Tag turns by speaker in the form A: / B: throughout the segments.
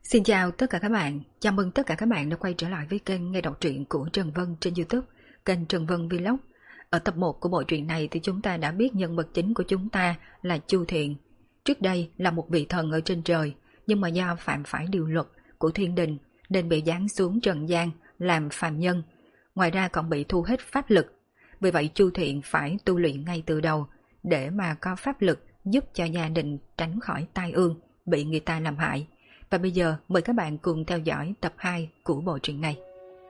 A: Xin chào tất cả các bạn, chào mừng tất cả các bạn đã quay trở lại với kênh nghe đọc truyện của Trần Vân trên YouTube, kênh Trần Vân Vlog. Ở tập 1 của bộ truyện này thì chúng ta đã biết nhân vật chính của chúng ta là Chu Thiện. Trước đây là một vị thần ở trên trời, nhưng mà do phạm phải điều luật của thiên đình nên bị giáng xuống trần gian làm phàm nhân. Ngoài ra còn bị thu hết pháp lực. Vì vậy Chu Thiện phải tu luyện ngay từ đầu để mà có pháp lực giúp cho gia đình tránh khỏi tai ương, bị người ta làm hại. Và bây giờ mời các bạn cùng theo dõi tập 2 của bộ truyện này.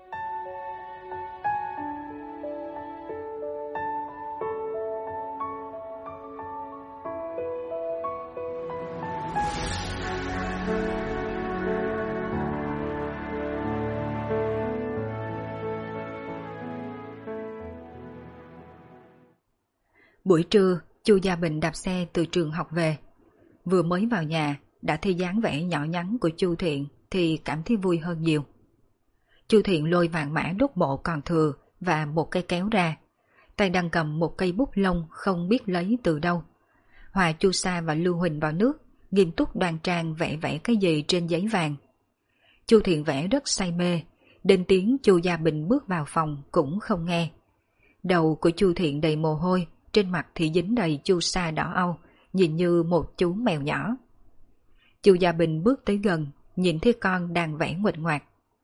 A: Buổi trưa, Chu Gia Bình đạp xe từ trường học về. Vừa mới vào nhà, đã thấy dáng vẻ nhỏ nhắn của Chu Thiện thì cảm thấy vui hơn nhiều. Chu Thiện lôi vàng mã đốt bộ còn thừa và một cây kéo ra, tay đang cầm một cây bút lông không biết lấy từ đâu. Hòa Chu Sa và Lưu Huỳnh vào nước, nghiêm túc đoan trang vẽ cái gì trên giấy vàng. Chu Thiện vẽ rất say mê, đến tiếng Chu Gia Bình bước vào phòng cũng không nghe. Đầu của Chu Thiện đầy mồ hôi, trên mặt thì dính đầy chu sa đỏ âu, nhìn như một chú mèo nhỏ. Chu Gia Bình bước tới gần, nhìn thấy con đang vẽ nguệch ngoạc.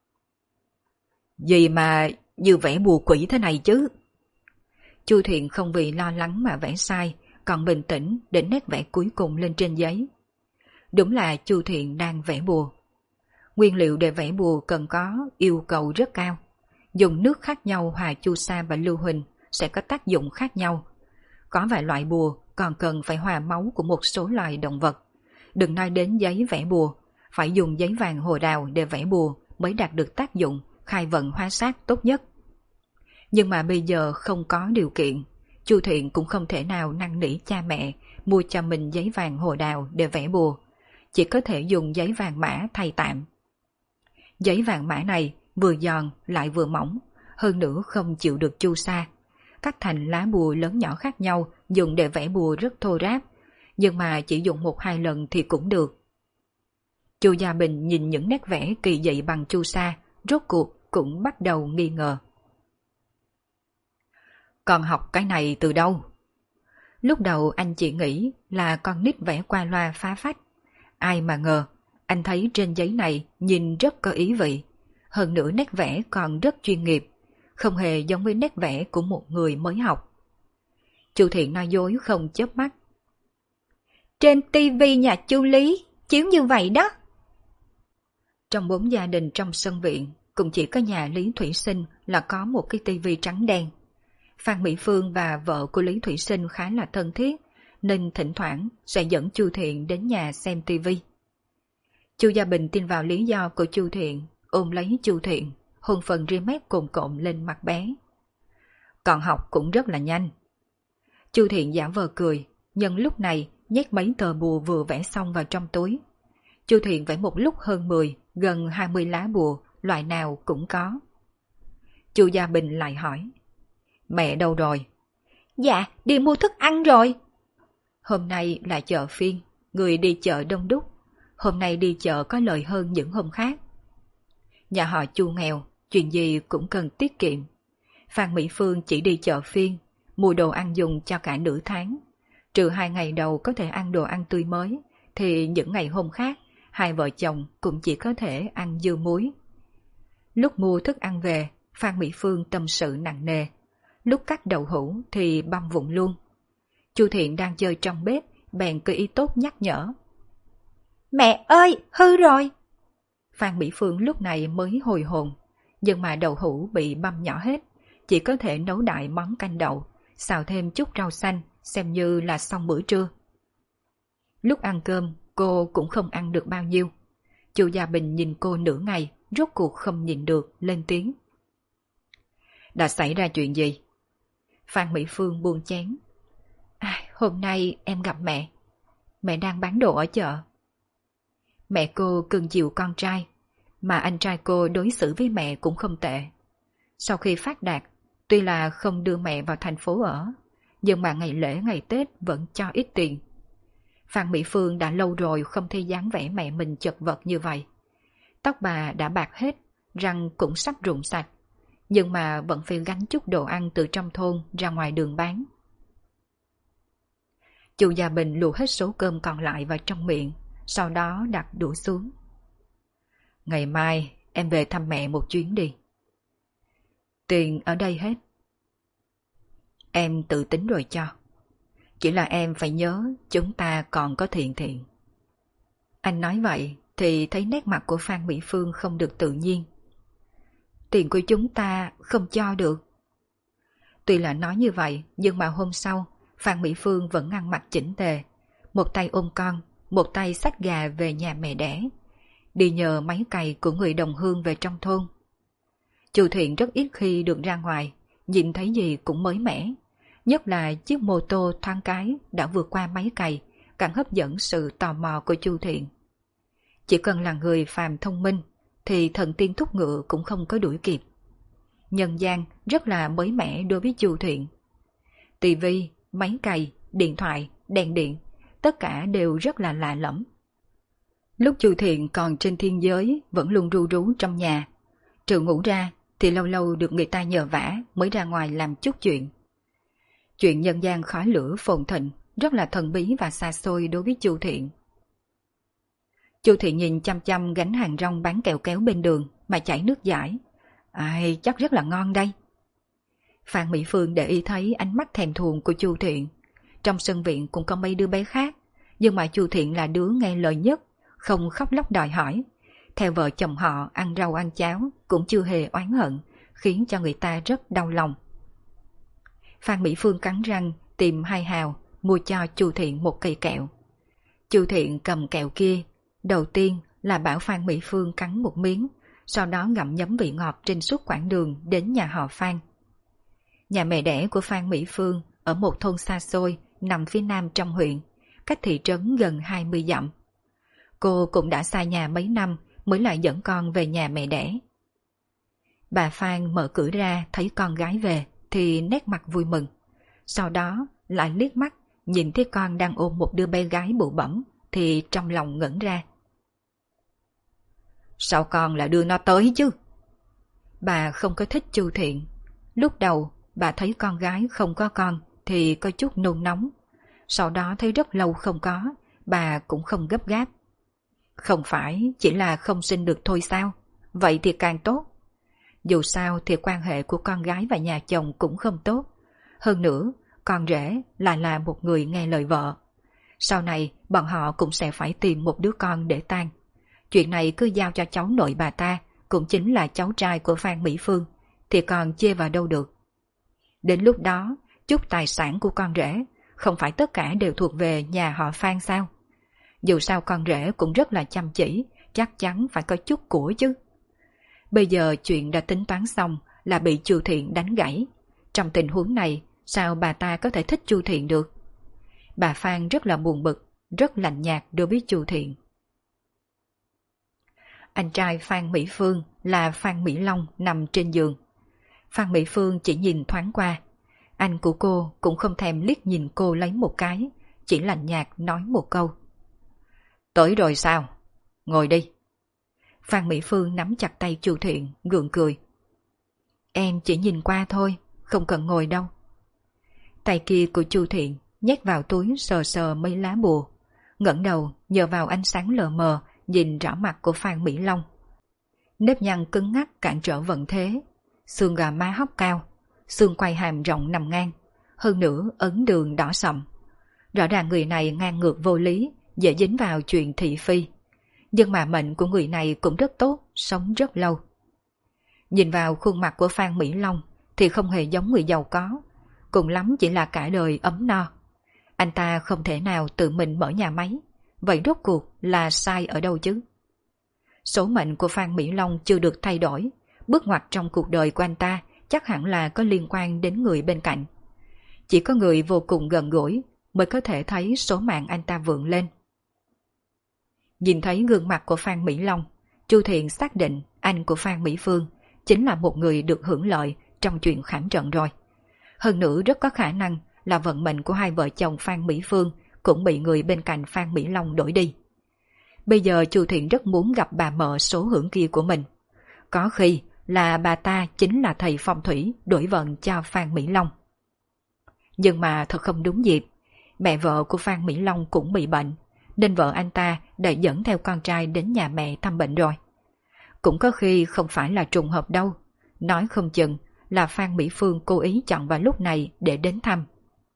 A: Gì mà như vẽ bùa quỷ thế này chứ? Chu Thiện không vì lo lắng mà vẽ sai, còn bình tĩnh để nét vẽ cuối cùng lên trên giấy. Đúng là Chu Thiện đang vẽ bùa. Nguyên liệu để vẽ bùa cần có yêu cầu rất cao. Dùng nước khác nhau hòa chu sa và lưu huỳnh sẽ có tác dụng khác nhau. Có vài loại bùa còn cần phải hòa máu của một số loài động vật. Đừng nói đến giấy vẽ bùa, phải dùng giấy vàng hồ đào để vẽ bùa mới đạt được tác dụng khai vận hóa sát tốt nhất. Nhưng mà bây giờ không có điều kiện, Chu Thiện cũng không thể nào năn nỉ cha mẹ mua cho mình giấy vàng hồ đào để vẽ bùa, chỉ có thể dùng giấy vàng mã thay tạm. Giấy vàng mã này vừa giòn lại vừa mỏng, hơn nữa không chịu được chu sa. Cắt thành lá bùa lớn nhỏ khác nhau dùng để vẽ bùa rất thô ráp, nhưng mà chỉ dùng 1-2 lần thì cũng được. Chu Gia Bình nhìn những nét vẽ kỳ dị bằng chu sa, rốt cuộc cũng bắt đầu nghi ngờ. Con học cái này từ đâu? Lúc đầu anh chỉ nghĩ là con nít vẽ qua loa phá phách. Ai mà ngờ, anh thấy trên giấy này nhìn rất có ý vị. Hơn nữa nét vẽ còn rất chuyên nghiệp, không hề giống với nét vẽ của một người mới học. Chu Thiện nói dối không chớp mắt. Trên tivi nhà Chu Lý chiếu như vậy đó. Trong 4 gia đình trong sân viện, cũng chỉ có nhà Lý Thủy Sinh là có một cái tivi trắng đen. Phan Mỹ Phương và vợ của Lý Thủy Sinh khá là thân thiết, nên thỉnh thoảng sẽ dẫn Chu Thiện đến nhà xem tivi. Chu Gia Bình tin vào lý do của Chu Thiện, ôm lấy Chu Thiện, hôn phần ria mép cồn cộm lên mặt bé. Còn học cũng rất là nhanh. Chu Thiện giả vờ cười, nhân lúc này nhét mấy tờ bùa vừa vẽ xong vào trong túi. Chu Thiện vẽ một lúc hơn 10, gần 20 lá bùa, loại nào cũng có. Chu Gia Bình lại hỏi. Mẹ đâu rồi? Dạ, đi mua thức ăn rồi. Hôm nay là chợ phiên, người đi chợ đông đúc. Hôm nay đi chợ có lời hơn những hôm khác. Nhà họ Chu nghèo, chuyện gì cũng cần tiết kiệm. Phan Mỹ Phương chỉ đi chợ phiên, mua đồ ăn dùng cho cả nửa tháng. Trừ 2 ngày đầu có thể ăn đồ ăn tươi mới, thì những ngày hôm khác, hai vợ chồng cũng chỉ có thể ăn dưa muối. Lúc mua thức ăn về, Phan Mỹ Phương tâm sự nặng nề. Lúc cắt đậu hũ thì băm vụn luôn. Chu Thiện đang chơi trong bếp, bèn cơ ý tốt nhắc nhở. Mẹ ơi, hư rồi! Phan Mỹ Phương lúc này mới hồi hồn, nhưng mà đậu hũ bị băm nhỏ hết, chỉ có thể nấu đại món canh đậu, xào thêm chút rau xanh, xem như là xong bữa trưa. Lúc ăn cơm, cô cũng không ăn được bao nhiêu. Chu Gia Bình nhìn cô nửa ngày, rốt cuộc không nhìn được, lên tiếng. Đã xảy ra chuyện gì? Phan Mỹ Phương buông chén. Hôm nay em gặp mẹ. Mẹ đang bán đồ ở chợ. Mẹ cô cưng chiều con trai, mà anh trai cô đối xử với mẹ cũng không tệ. Sau khi phát đạt, tuy là không đưa mẹ vào thành phố ở, nhưng mà ngày lễ ngày Tết vẫn cho ít tiền. Phan Mỹ Phương đã lâu rồi không thấy dáng vẻ mẹ mình chật vật như vậy. Tóc bà đã bạc hết, răng cũng sắp rụng sạch, nhưng mà vẫn phải gánh chút đồ ăn từ trong thôn ra ngoài đường bán. Chu Gia Bình lùa hết số cơm còn lại vào trong miệng, sau đó đặt đũa xuống. Ngày mai em về thăm mẹ một chuyến đi. Tiền ở đây hết. Em tự tính rồi cho. Chỉ là em phải nhớ chúng ta còn có thiện thiện. Anh nói vậy thì thấy nét mặt của Phan Mỹ Phương không được tự nhiên. Tiền của chúng ta không cho được. Tuy là nói như vậy, nhưng mà hôm sau, Phan Mỹ Phương vẫn ăn mặc chỉnh tề. Một tay ôm con, một tay xách gà về nhà mẹ đẻ. Đi nhờ máy cày của người đồng hương về trong thôn. Chu Thiện rất ít khi được ra ngoài, nhìn thấy gì cũng mới mẻ. Nhất là chiếc mô tô thoáng cái đã vượt qua máy cày, càng hấp dẫn sự tò mò của Chu Thiện. Chỉ cần là người phàm thông minh, thì thần tiên thúc ngựa cũng không có đuổi kịp. Nhân gian rất là mới mẻ đối với Chu Thiện. Tivi, máy cày, điện thoại, đèn điện, tất cả đều rất là lạ lẫm. Lúc Chu Thiện còn trên thiên giới vẫn luôn ru rú trong nhà. Trừ ngủ ra thì lâu lâu được người ta nhờ vả mới ra ngoài làm chút chuyện. Chuyện nhân gian khói lửa phồn thịnh rất là thần bí và xa xôi đối với Chu Thiện. Chu Thiện nhìn chăm chăm gánh hàng rong bán kẹo kéo bên đường mà chảy nước dãi. Ai, chắc rất là ngon đây. Phan Mỹ Phương để ý thấy ánh mắt thèm thuồng của Chu Thiện. Trong sân viện cũng có mấy đứa bé khác, nhưng mà Chu Thiện là đứa nghe lời nhất, không khóc lóc đòi hỏi. Theo vợ chồng họ ăn rau ăn cháo cũng chưa hề oán hận, khiến cho người ta rất đau lòng. Phan Mỹ Phương cắn răng tìm 2 hào mua cho Chu Thiện một cây kẹo. Chu Thiện cầm kẹo kia, đầu tiên là bảo Phan Mỹ Phương cắn một miếng, sau đó ngậm nhấm vị ngọt trên suốt quãng đường đến nhà họ Phan. Nhà mẹ đẻ của Phan Mỹ Phương ở một thôn xa xôi nằm phía nam trong huyện, cách thị trấn gần 20 dặm. Cô cũng đã xa nhà mấy năm mới lại dẫn con về nhà mẹ đẻ. Bà Phan mở cửa ra thấy con gái về thì nét mặt vui mừng. Sau đó lại liếc mắt nhìn thấy con đang ôm một đứa bé gái bụ bẫm thì trong lòng ngẩn ra. Sao con lại đưa nó tới chứ? Bà không có thích Chu Thiện. Lúc đầu bà thấy con gái không có con thì có chút nôn nóng. Sau đó thấy rất lâu không có, bà cũng không gấp gáp. Không phải chỉ là không sinh được thôi sao? Vậy thì càng tốt. Dù sao thì quan hệ của con gái và nhà chồng cũng không tốt. Hơn nữa, con rể lại là một người nghe lời vợ. Sau này bọn họ cũng sẽ phải tìm một đứa con để tang. Chuyện này cứ giao cho cháu nội bà ta, cũng chính là cháu trai của Phan Mỹ Phương, thì còn chê vào đâu được. Đến lúc đó, chút tài sản của con rể, không phải tất cả đều thuộc về nhà họ Phan sao? Dù sao con rể cũng rất là chăm chỉ, chắc chắn phải có chút của chứ. Bây giờ chuyện đã tính toán xong là bị Chu Thiện đánh gãy. Trong tình huống này, sao bà ta có thể thích Chu Thiện được? Bà Phan rất là buồn bực, rất lạnh nhạt đối với Chu Thiện. Anh trai Phan Mỹ Phương là Phan Mỹ Long nằm trên giường. Phan Mỹ Phương chỉ nhìn thoáng qua. Anh của cô cũng không thèm liếc nhìn cô lấy một cái, chỉ lạnh nhạt nói một câu. Tới rồi sao? Ngồi đi. Phan Mỹ Phương nắm chặt tay Chu Thiện, gượng cười. Em chỉ nhìn qua thôi, không cần ngồi đâu. Tay kia của Chu Thiện nhét vào túi sờ sờ mấy lá bùa, ngẩng đầu nhờ vào ánh sáng lờ mờ nhìn rõ mặt của Phan Mỹ Long. Nếp nhăn cứng ngắc cản trở vận thế, xương gò má hốc cao, xương quai hàm rộng nằm ngang, hơn nữa ấn đường đỏ sậm. Rõ ràng người này ngang ngược vô lý, dễ dính vào chuyện thị phi. Nhưng mà mệnh của người này cũng rất tốt, sống rất lâu. Nhìn vào khuôn mặt của Phan Mỹ Long thì không hề giống người giàu có, cùng lắm chỉ là cả đời ấm no. Anh ta không thể nào tự mình mở nhà máy, vậy rốt cuộc là sai ở đâu chứ? Số mệnh của Phan Mỹ Long chưa được thay đổi, bước ngoặt trong cuộc đời của anh ta chắc hẳn là có liên quan đến người bên cạnh. Chỉ có người vô cùng gần gũi mới có thể thấy số mạng anh ta vượng lên. Nhìn thấy gương mặt của Phan Mỹ Long, Chu Thiện xác định anh của Phan Mỹ Phương chính là một người được hưởng lợi trong chuyện khảm trận rồi. Hơn nữa rất có khả năng là vận mệnh của hai vợ chồng Phan Mỹ Phương cũng bị người bên cạnh Phan Mỹ Long đổi đi. Bây giờ Chu Thiện rất muốn gặp bà mợ số hưởng kia của mình. Có khi là bà ta chính là thầy phong thủy đổi vận cho Phan Mỹ Long. Nhưng mà thật không đúng dịp, mẹ vợ của Phan Mỹ Long cũng bị bệnh, nên vợ anh ta đã dẫn theo con trai đến nhà mẹ thăm bệnh rồi. Cũng có khi không phải là trùng hợp đâu, nói không chừng là Phan Mỹ Phương cố ý chọn vào lúc này để đến thăm.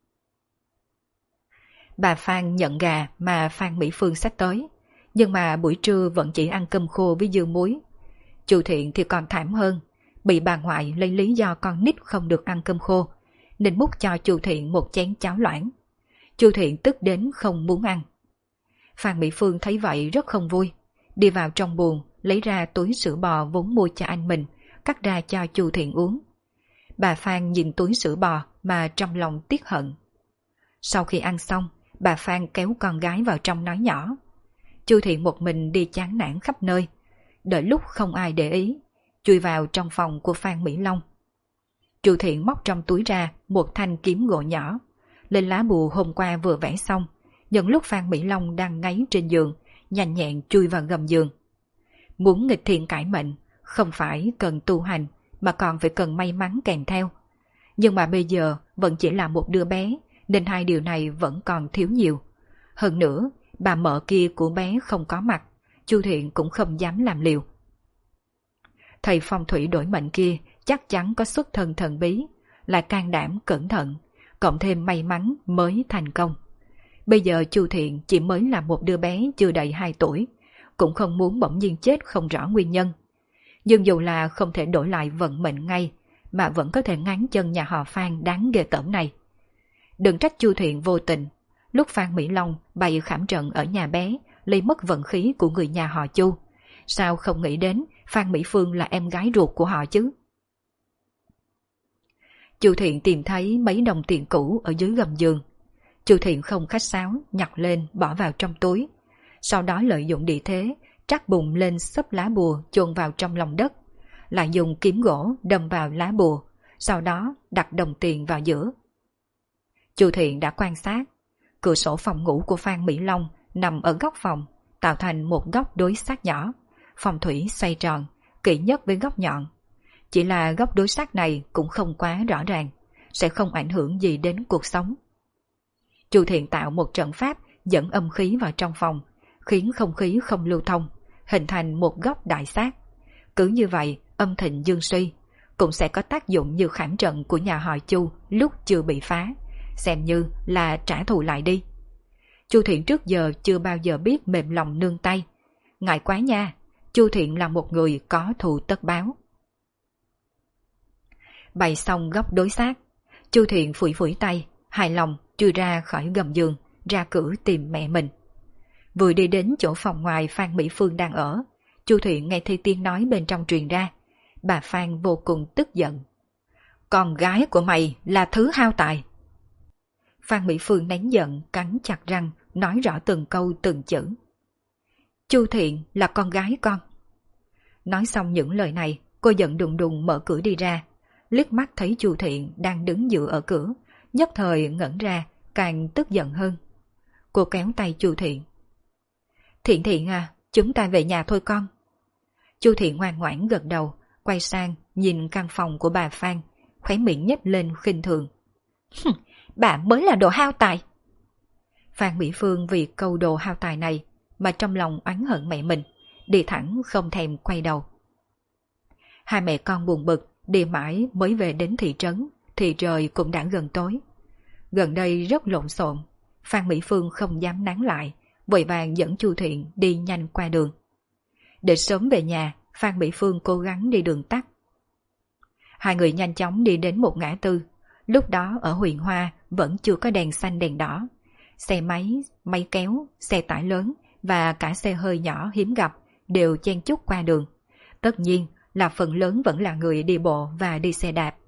A: Bà Phan nhận gà mà Phan Mỹ Phương xách tới, nhưng mà buổi trưa vẫn chỉ ăn cơm khô với dưa muối. Chu Thiện thì còn thảm hơn, bị bà ngoại lấy lý do con nít không được ăn cơm khô, nên múc cho Chu Thiện một chén cháo loãng. Chu Thiện tức đến không muốn ăn. Phan Mỹ Phương thấy vậy rất không vui, đi vào trong buồng lấy ra túi sữa bò vốn mua cho anh mình, cắt ra cho Chu Thiện uống. Bà Phan nhìn túi sữa bò mà trong lòng tiếc hận. Sau khi ăn xong, bà Phan kéo con gái vào trong nói nhỏ. Chu Thiện một mình đi chán nản khắp nơi, đợi lúc không ai để ý, chui vào trong phòng của Phan Mỹ Long. Chu Thiện móc trong túi ra một thanh kiếm gỗ nhỏ, lên lá bùa hôm qua vừa vẽ xong, nhận lúc Phan Mỹ Long đang ngáy trên giường, nhanh nhẹn chui vào gầm giường. Muốn nghịch thiên cải mệnh, không phải cần tu hành, mà còn phải cần may mắn kèm theo. Nhưng mà bây giờ vẫn chỉ là một đứa bé, nên hai điều này vẫn còn thiếu nhiều. Hơn nữa, bà mợ kia của bé không có mặt, Chu Thiện cũng không dám làm liều. Thầy phong thủy đổi mệnh kia chắc chắn có xuất thân thần bí, lại can đảm cẩn thận, cộng thêm may mắn mới thành công. Bây giờ Chu Thiện chỉ mới là một đứa bé chưa đầy 2 tuổi, cũng không muốn bỗng nhiên chết không rõ nguyên nhân. Nhưng dù là không thể đổi lại vận mệnh ngay, mà vẫn có thể ngáng chân nhà họ Phan đáng ghê tởm này. Đừng trách Chu Thiện vô tình, lúc Phan Mỹ Long bày khảm trận ở nhà bé, lấy mất vận khí của người nhà họ Chu. Sao không nghĩ đến Phan Mỹ Phương là em gái ruột của họ chứ? Chu Thiện tìm thấy mấy đồng tiền cũ ở dưới gầm giường. Chu Thiện không khách sáo, nhặt lên bỏ vào trong túi. Sau đó lợi dụng địa thế, trắc bùng lên xấp lá bùa chôn vào trong lòng đất. Lại dùng kiếm gỗ đâm vào lá bùa, sau đó đặt đồng tiền vào giữa. Chu Thiện đã quan sát, cửa sổ phòng ngủ của Phan Mỹ Long nằm ở góc phòng, tạo thành một góc đối sát nhỏ. Phong thủy xoay tròn, kỹ nhất với góc nhọn. Chỉ là góc đối sát này cũng không quá rõ ràng, sẽ không ảnh hưởng gì đến cuộc sống. Chu Thiện tạo một trận pháp dẫn âm khí vào trong phòng, khiến không khí không lưu thông, hình thành một góc đại sát. Cứ như vậy, âm thịnh dương suy, cũng sẽ có tác dụng như khảm trận của nhà họ Chu lúc chưa bị phá, xem như là trả thù lại đi. Chu Thiện trước giờ chưa bao giờ biết mềm lòng nương tay. Ngại quá nha, Chu Thiện là một người có thù tất báo. Bày xong góc đối sát, Chu Thiện phủi phủi tay, hài lòng chui ra khỏi gầm giường, ra cửa tìm mẹ mình. Vừa đi đến chỗ phòng ngoài Phan Mỹ Phương đang ở, Chu Thiện nghe thấy tiếng nói bên trong truyền ra. Bà Phan vô cùng tức giận. Con gái của mày là thứ hao tài. Phan Mỹ Phương nén giận, cắn chặt răng, nói rõ từng câu từng chữ. Chu Thiện là con gái con. Nói xong những lời này, cô giận đùng đùng mở cửa đi ra, liếc mắt thấy Chu Thiện đang đứng dựa ở cửa, nhất thời ngẩn ra, càng tức giận hơn. Cô kéo tay Chu Thiện. Thiện Thiện à, chúng ta về nhà thôi con. Chu Thiện ngoan ngoãn gật đầu, quay sang nhìn căn phòng của bà Phan, khóe miệng nhếch lên khinh thường. Bà mới là đồ hao tài. Phan Mỹ Phương vì câu đồ hao tài này mà trong lòng oán hận mẹ mình, đi thẳng không thèm quay đầu. Hai mẹ con buồn bực, đi mãi mới về đến thị trấn, thì trời cũng đã gần tối. Gần đây rất lộn xộn, Phan Mỹ Phương không dám nán lại, vội vàng dẫn Chu Thiện đi nhanh qua đường. Để sớm về nhà, Phan Mỹ Phương cố gắng đi đường tắt. Hai người nhanh chóng đi đến một ngã tư, lúc đó ở Huyền Hoa vẫn chưa có đèn xanh đèn đỏ. Xe máy, máy kéo, xe tải lớn và cả xe hơi nhỏ hiếm gặp đều chen chúc qua đường. Tất nhiên là phần lớn vẫn là người đi bộ và đi xe đạp.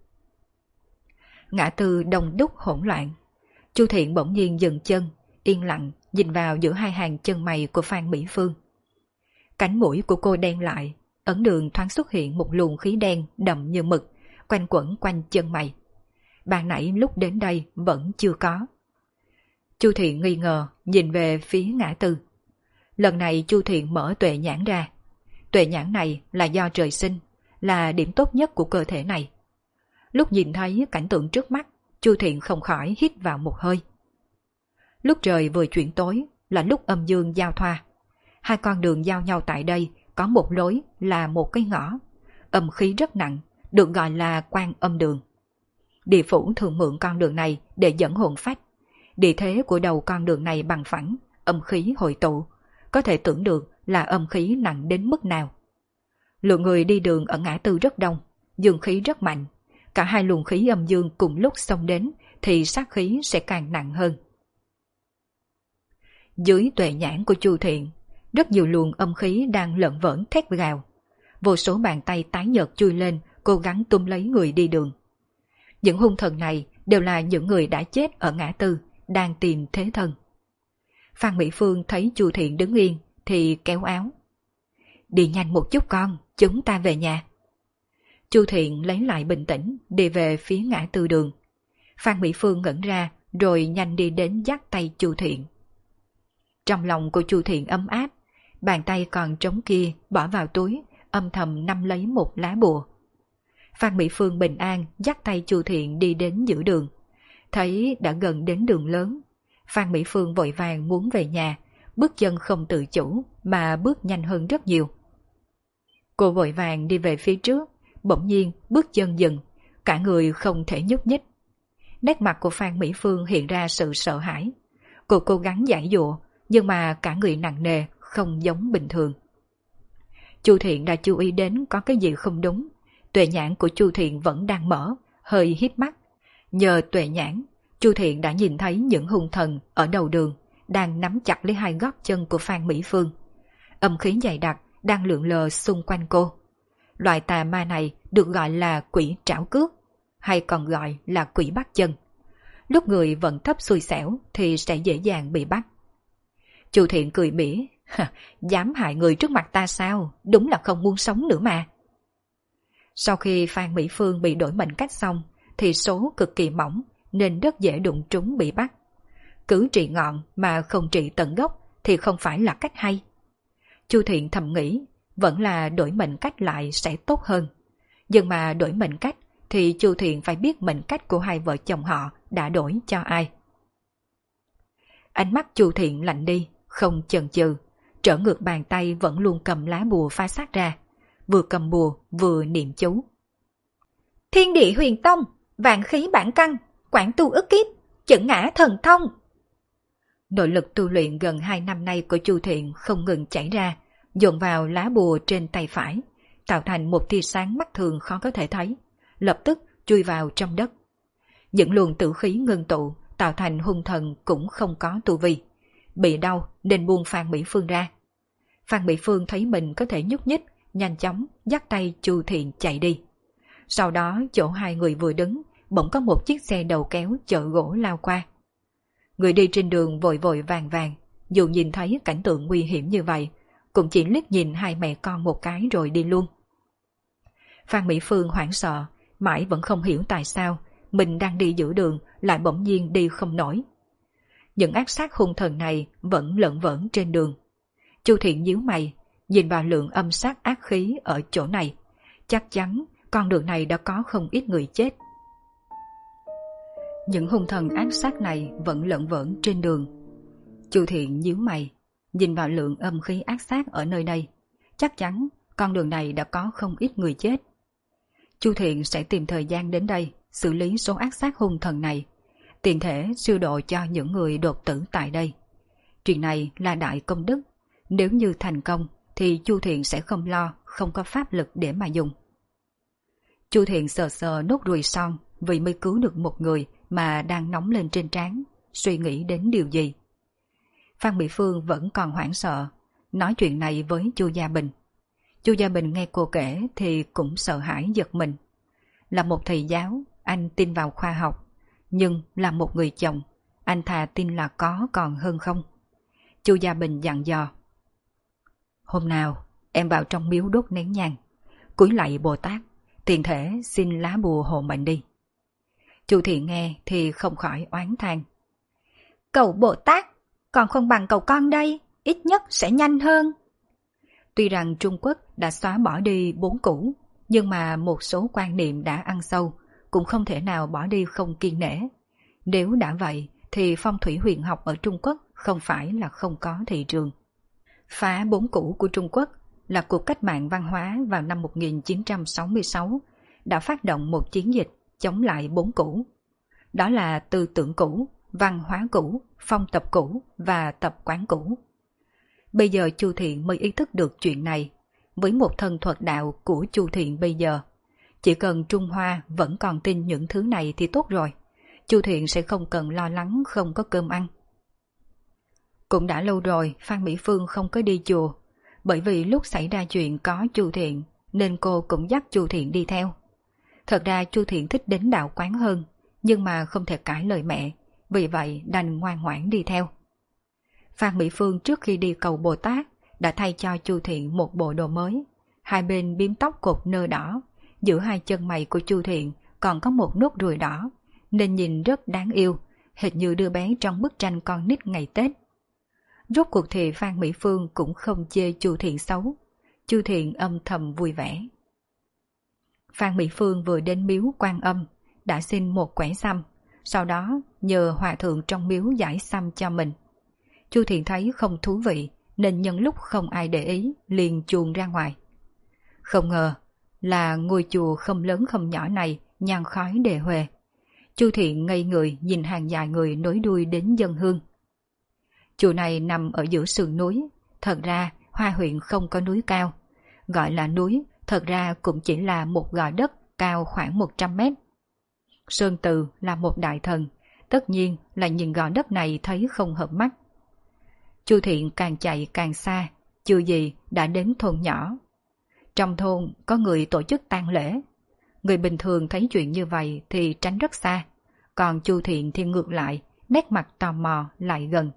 A: Ngã tư đông đúc hỗn loạn. Chu Thiện bỗng nhiên dừng chân, yên lặng nhìn vào giữa hai hàng chân mày của Phan Mỹ Phương. Cánh mũi của cô đen lại, ấn đường thoáng xuất hiện một luồng khí đen đậm như mực, quanh quẩn quanh chân mày. Ban nãy lúc đến đây vẫn chưa có. Chu Thiện nghi ngờ nhìn về phía ngã tư. Lần này Chu Thiện mở tuệ nhãn ra. Tuệ nhãn này là do trời sinh, là điểm tốt nhất của cơ thể này. Lúc nhìn thấy cảnh tượng trước mắt, Chu Thiện không khỏi hít vào một hơi. Lúc trời vừa chuyển tối là lúc âm dương giao thoa. Hai con đường giao nhau tại đây có một lối là một cái ngõ. Âm khí rất nặng, được gọi là quan âm đường. Địa phủ thường mượn con đường này để dẫn hồn phách. Địa thế của đầu con đường này bằng phẳng, âm khí hội tụ. Có thể tưởng được là âm khí nặng đến mức nào. Lượng người đi đường ở ngã tư rất đông, dương khí rất mạnh. Cả hai luồng khí âm dương cùng lúc xông đến thì sát khí sẽ càng nặng hơn. Dưới tuệ nhãn của Chu Thiện, rất nhiều luồng âm khí đang lợn vởn thét gào. Vô số bàn tay tái nhợt chui lên, cố gắng túm lấy người đi đường. Những hung thần này đều là những người đã chết ở ngã tư, đang tìm thế thân. Phan Mỹ Phương thấy Chu Thiện đứng yên thì kéo áo. Đi nhanh một chút con, chúng ta về nhà. Chu Thiện lấy lại bình tĩnh, đi về phía ngã tư đường. Phan Mỹ Phương ngẩn ra rồi nhanh đi đến dắt tay Chu Thiện. Trong lòng của Chu Thiện ấm áp, bàn tay còn trống kia bỏ vào túi, âm thầm nắm lấy một lá bùa. Phan Mỹ Phương bình an dắt tay Chu Thiện đi đến giữa đường. Thấy đã gần đến đường lớn, Phan Mỹ Phương vội vàng muốn về nhà, bước chân không tự chủ mà bước nhanh hơn rất nhiều. Cô vội vàng đi về phía trước, bỗng nhiên bước chân dừng, cả người không thể nhúc nhích. Nét mặt của Phan Mỹ Phương hiện ra sự sợ hãi. Cô cố gắng giãy giụa, nhưng mà cả người nặng nề, không giống bình thường. Chu Thiện đã chú ý đến có cái gì không đúng. Tuệ nhãn của Chu Thiện vẫn đang mở, hơi híp mắt. Nhờ tuệ nhãn, Chu Thiện đã nhìn thấy những hung thần ở đầu đường đang nắm chặt lấy hai gót chân của Phan Mỹ Phương. Âm khí dày đặc đang lượn lờ xung quanh cô. Loại tà ma này được gọi là quỷ trảo cước, hay còn gọi là quỷ bắt chân. Lúc người vận thấp xui xẻo thì sẽ dễ dàng bị bắt. Chu Thiện cười mỉa, dám hại người trước mặt ta sao, đúng là không muốn sống nữa mà. Sau khi Phan Mỹ Phương bị đổi mệnh cách xong thì số cực kỳ mỏng nên rất dễ đụng trúng bị bắt. Cứ trị ngọn mà không trị tận gốc thì không phải là cách hay. Chu Thiện thầm nghĩ vẫn là đổi mệnh cách lại sẽ tốt hơn. Nhưng mà đổi mệnh cách thì Chu Thiện phải biết mệnh cách của hai vợ chồng họ đã đổi cho ai. Ánh mắt Chu Thiện lạnh đi, không chần chừ, trở ngược bàn tay vẫn luôn cầm lá bùa phá xác ra, vừa cầm bùa vừa niệm chú. Thiên địa huyền tông, vạn khí bản căn, quản tu ức kiếp, chẩn ngã thần thông. Nội lực tu luyện gần 2 năm nay của Chu Thiện không ngừng chảy ra, dồn vào lá bùa trên tay phải, tạo thành một tia sáng mắt thường khó có thể thấy, lập tức chui vào trong đất. Những luồng tử khí ngưng tụ tạo thành hung thần cũng không có tu vi, bị đau nên buông Phan Mỹ Phương ra. Phan Mỹ Phương thấy mình có thể nhúc nhích, nhanh chóng dắt tay Chu Thiện chạy đi. Sau đó chỗ hai người vừa đứng, bỗng có một chiếc xe đầu kéo chở gỗ lao qua. Người đi trên đường vội vội vàng vàng, dù nhìn thấy cảnh tượng nguy hiểm như vậy, cũng chỉ liếc nhìn hai mẹ con một cái rồi đi luôn. Phan Mỹ Phương hoảng sợ, mãi vẫn không hiểu tại sao mình đang đi giữa đường lại bỗng nhiên đi không nổi. Những ác sát hung thần này vẫn lởn vởn trên đường. Chu Thiện nhíu mày, nhìn vào lượng âm sát ác khí ở chỗ này, chắc chắn con đường này đã có không ít người chết. Những hung thần ác sát này vẫn lởn vởn trên đường. Chu Thiện nhíu mày, nhìn vào lượng âm khí ác sát ở nơi đây, chắc chắn con đường này đã có không ít người chết. Chu Thiện sẽ tìm thời gian đến đây xử lý số ác sát hung thần này, tiền thể siêu độ cho những người đột tử tại đây. Chuyện này là đại công đức, nếu như thành công thì Chu Thiện sẽ không lo không có pháp lực để mà dùng. Chu Thiện sờ sờ nốt ruồi son vì mới cứu được một người mà đang nóng lên trên trán, suy nghĩ đến điều gì. Phan Mỹ Phương vẫn còn hoảng sợ, nói chuyện này với Chu Gia Bình. Chu Gia Bình nghe cô kể thì cũng sợ hãi giật mình. Là một thầy giáo, anh tin vào khoa học, nhưng là một người chồng, anh thà tin là có còn hơn không. Chu Gia Bình dặn dò. Hôm nào em vào trong miếu đốt nén nhang, cúi lạy Bồ Tát, tiền thể xin lá bùa hộ mệnh đi. Chu Thiện nghe thì không khỏi oán than. Cầu Bồ Tát còn không bằng cầu con đây,
B: ít nhất sẽ nhanh hơn.
A: Tuy rằng Trung Quốc đã xóa bỏ đi 4 cũ, nhưng mà một số quan niệm đã ăn sâu, cũng không thể nào bỏ đi không kiêng nể. Nếu đã vậy, thì phong thủy huyền học ở Trung Quốc không phải là không có thị trường. Phá 4 cũ của Trung Quốc là cuộc cách mạng văn hóa vào năm 1966 đã phát động một chiến dịch chống lại 4 cũ. Đó là tư tưởng cũ, văn hóa cũ, phong tập cũ và tập quán cũ. Bây giờ Chu Thiện mới ý thức được chuyện này. Với một thân thuật đạo của Chu Thiện bây giờ, chỉ cần Trung Hoa vẫn còn tin những thứ này thì tốt rồi. Chu Thiện sẽ không cần lo lắng không có cơm ăn. Cũng đã lâu rồi Phan Mỹ Phương không có đi chùa, bởi vì lúc xảy ra chuyện có Chu Thiện nên cô cũng dắt Chu Thiện đi theo. Thật ra Chu Thiện thích đến đạo quán hơn, nhưng mà không thể cãi lời mẹ, vì vậy đành ngoan ngoãn đi theo. Phan Mỹ Phương trước khi đi cầu Bồ Tát đã thay cho Chu Thiện một bộ đồ mới, hai bên bím tóc cột nơ đỏ, giữa hai chân mày của Chu Thiện còn có một nốt ruồi đỏ, nên nhìn rất đáng yêu, hệt như đứa bé trong bức tranh con nít ngày Tết. Rốt cuộc thì Phan Mỹ Phương cũng không chê Chu Thiện xấu, Chu Thiện âm thầm vui vẻ. Phan Mỹ Phương vừa đến miếu Quan Âm, đã xin một quẻ xăm, sau đó nhờ hòa thượng trong miếu giải xăm cho mình. Chu Thiện thấy không thú vị nên nhân lúc không ai để ý liền chuồn ra ngoài. Không ngờ là ngôi chùa không lớn không nhỏ này nhang khói đề huề. Chu Thiện ngây người nhìn hàng dài người nối đuôi đến dân hương. Chùa này nằm ở giữa sườn núi, thật ra Hoa huyện không có núi cao. Gọi là núi, thật ra cũng chỉ là một gò đất cao khoảng 100 mét. Sơn Từ là một đại thần, tất nhiên là nhìn gò đất này thấy không hợp mắt. Chu Thiện càng chạy càng xa, chưa gì đã đến thôn nhỏ. Trong thôn có người tổ chức tang lễ. Người bình thường thấy chuyện như vậy thì tránh rất xa, còn Chu Thiện thì ngược lại, nét mặt tò mò lại gần.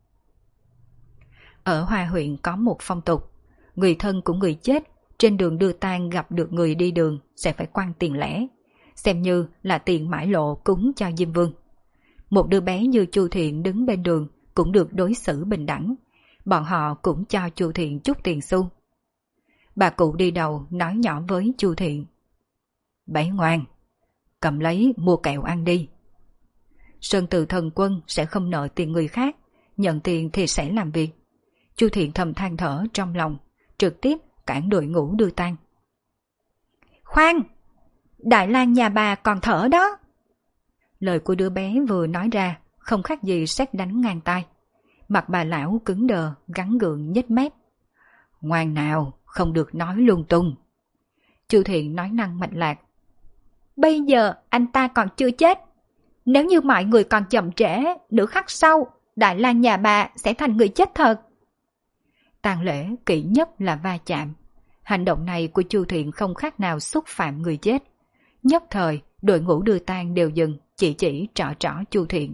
A: Ở Hoa huyện có một phong tục, người thân của người chết trên đường đưa tang gặp được người đi đường sẽ phải quăng tiền lẻ, xem như là tiền mãi lộ cúng cho Diêm Vương. Một đứa bé như Chu Thiện đứng bên đường cũng được đối xử bình đẳng, bọn họ cũng cho Chu Thiện chút tiền xu. Bà cụ đi đầu nói nhỏ với Chu Thiện: "Bé ngoan, cầm lấy mua kẹo ăn đi. Sơn Từ thần quân sẽ không nợ tiền người khác, nhận tiền thì sẽ làm việc." Chu Thiện thầm than thở trong lòng, trực tiếp cản đội ngũ đưa tang.
B: "Khoan! Đại lang nhà bà còn thở đó."
A: Lời của đứa bé vừa nói ra không khác gì sét đánh ngang tai. Mặt bà lão cứng đờ, gắn gượng nhếch mép. "Ngoan nào, không được nói lung tung." Chu Thiện nói năng mạch lạc.
B: "Bây giờ anh ta còn chưa chết. Nếu như mọi người còn chậm trễ, nửa khắc sau, Đại lang nhà bà sẽ thành người chết thật."
A: Tang lễ kỹ nhất là va chạm. Hành động này của Chu Thiện không khác nào xúc phạm người chết. Nhất thời, đội ngũ đưa tang đều dừng, chỉ trỏ Chu Thiện.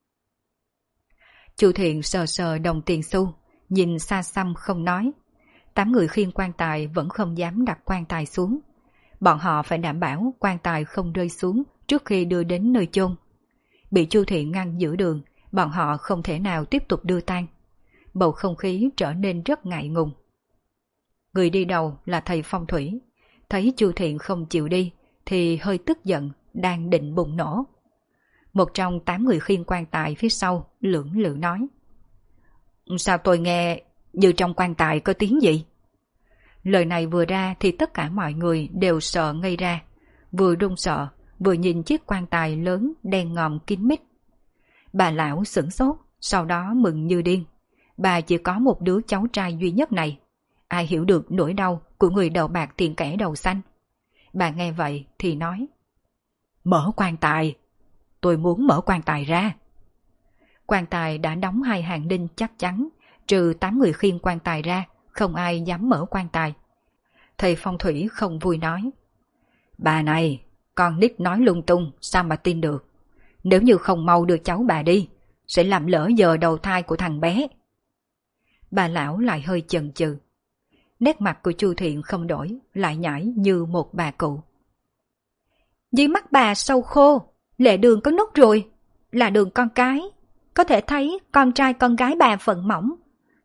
A: Chu Thiện sờ sờ đồng tiền xu, nhìn xa xăm không nói. 8 người khiêng quan tài vẫn không dám đặt quan tài xuống. Bọn họ phải đảm bảo quan tài không rơi xuống trước khi đưa đến nơi chôn. Bị Chu Thiện ngăn giữa đường, bọn họ không thể nào tiếp tục đưa tang. Bầu không khí trở nên rất ngại ngùng. Người đi đầu là thầy phong thủy, thấy Chu Thiện không chịu đi thì hơi tức giận, đang định bùng nổ. Một trong 8 người khiêng quan tài phía sau lưỡng lự nói: "Sao tôi nghe như trong quan tài có tiếng gì?" Lời này vừa ra thì tất cả mọi người đều sợ ngây ra, vừa run sợ, vừa nhìn chiếc quan tài lớn đen ngòm kín mít. Bà lão sửng sốt, sau đó mừng như điên. Bà chỉ có một đứa cháu trai duy nhất này, ai hiểu được nỗi đau của người đầu bạc tiền kẻ đầu xanh. Bà nghe vậy thì nói: "Mở quan tài, tôi muốn mở quan tài ra." Quan tài đã đóng 2 hàng đinh chắc chắn, trừ 8 người khiêng quan tài ra, không ai dám mở quan tài. Thầy phong thủy không vui nói: "Bà này, con nít nói lung tung sao mà tin được. Nếu như không mau đưa cháu bà đi, sẽ làm lỡ giờ đầu thai của thằng bé." Bà lão lại hơi chần chừ. Nét mặt của Chu Thiện không đổi, lại nhảy như một bà cụ.
B: "Dưới mắt bà sâu khô, lệ đường có nốt ruồi, là đường con cái. Có thể thấy con trai con gái bà phận mỏng.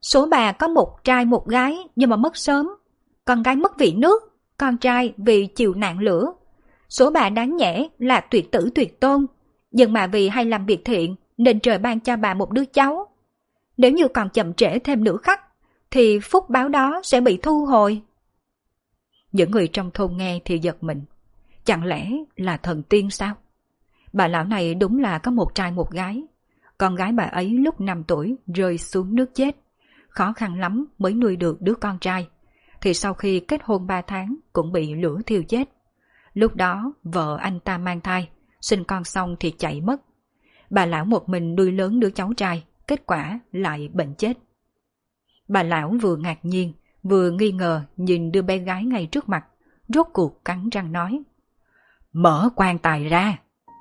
B: Số bà có một trai một gái nhưng mà mất sớm. Con gái mất vì nước, con trai vì chịu nạn lửa. Số bà đáng nhẽ là tuyệt tử tuyệt tôn, nhưng mà vì hay làm việc thiện nên trời ban cho bà một đứa cháu. Nếu như còn chậm trễ thêm nửa khắc, thì phúc báo đó sẽ bị thu hồi.
A: Những người trong thôn nghe thì giật mình. Chẳng lẽ là thần tiên sao? Bà lão này đúng là có một trai một gái. Con gái bà ấy lúc 5 tuổi rơi xuống nước chết. Khó khăn lắm mới nuôi được đứa con trai. Thì sau khi kết hôn 3 tháng cũng bị lửa thiêu chết. Lúc đó vợ anh ta mang thai, sinh con xong thì chạy mất. Bà lão một mình nuôi lớn đứa cháu trai, kết quả lại bệnh chết. Bà lão vừa ngạc nhiên, vừa nghi ngờ nhìn đứa bé gái ngay trước mặt, rốt cuộc cắn răng nói: "Mở quan tài ra."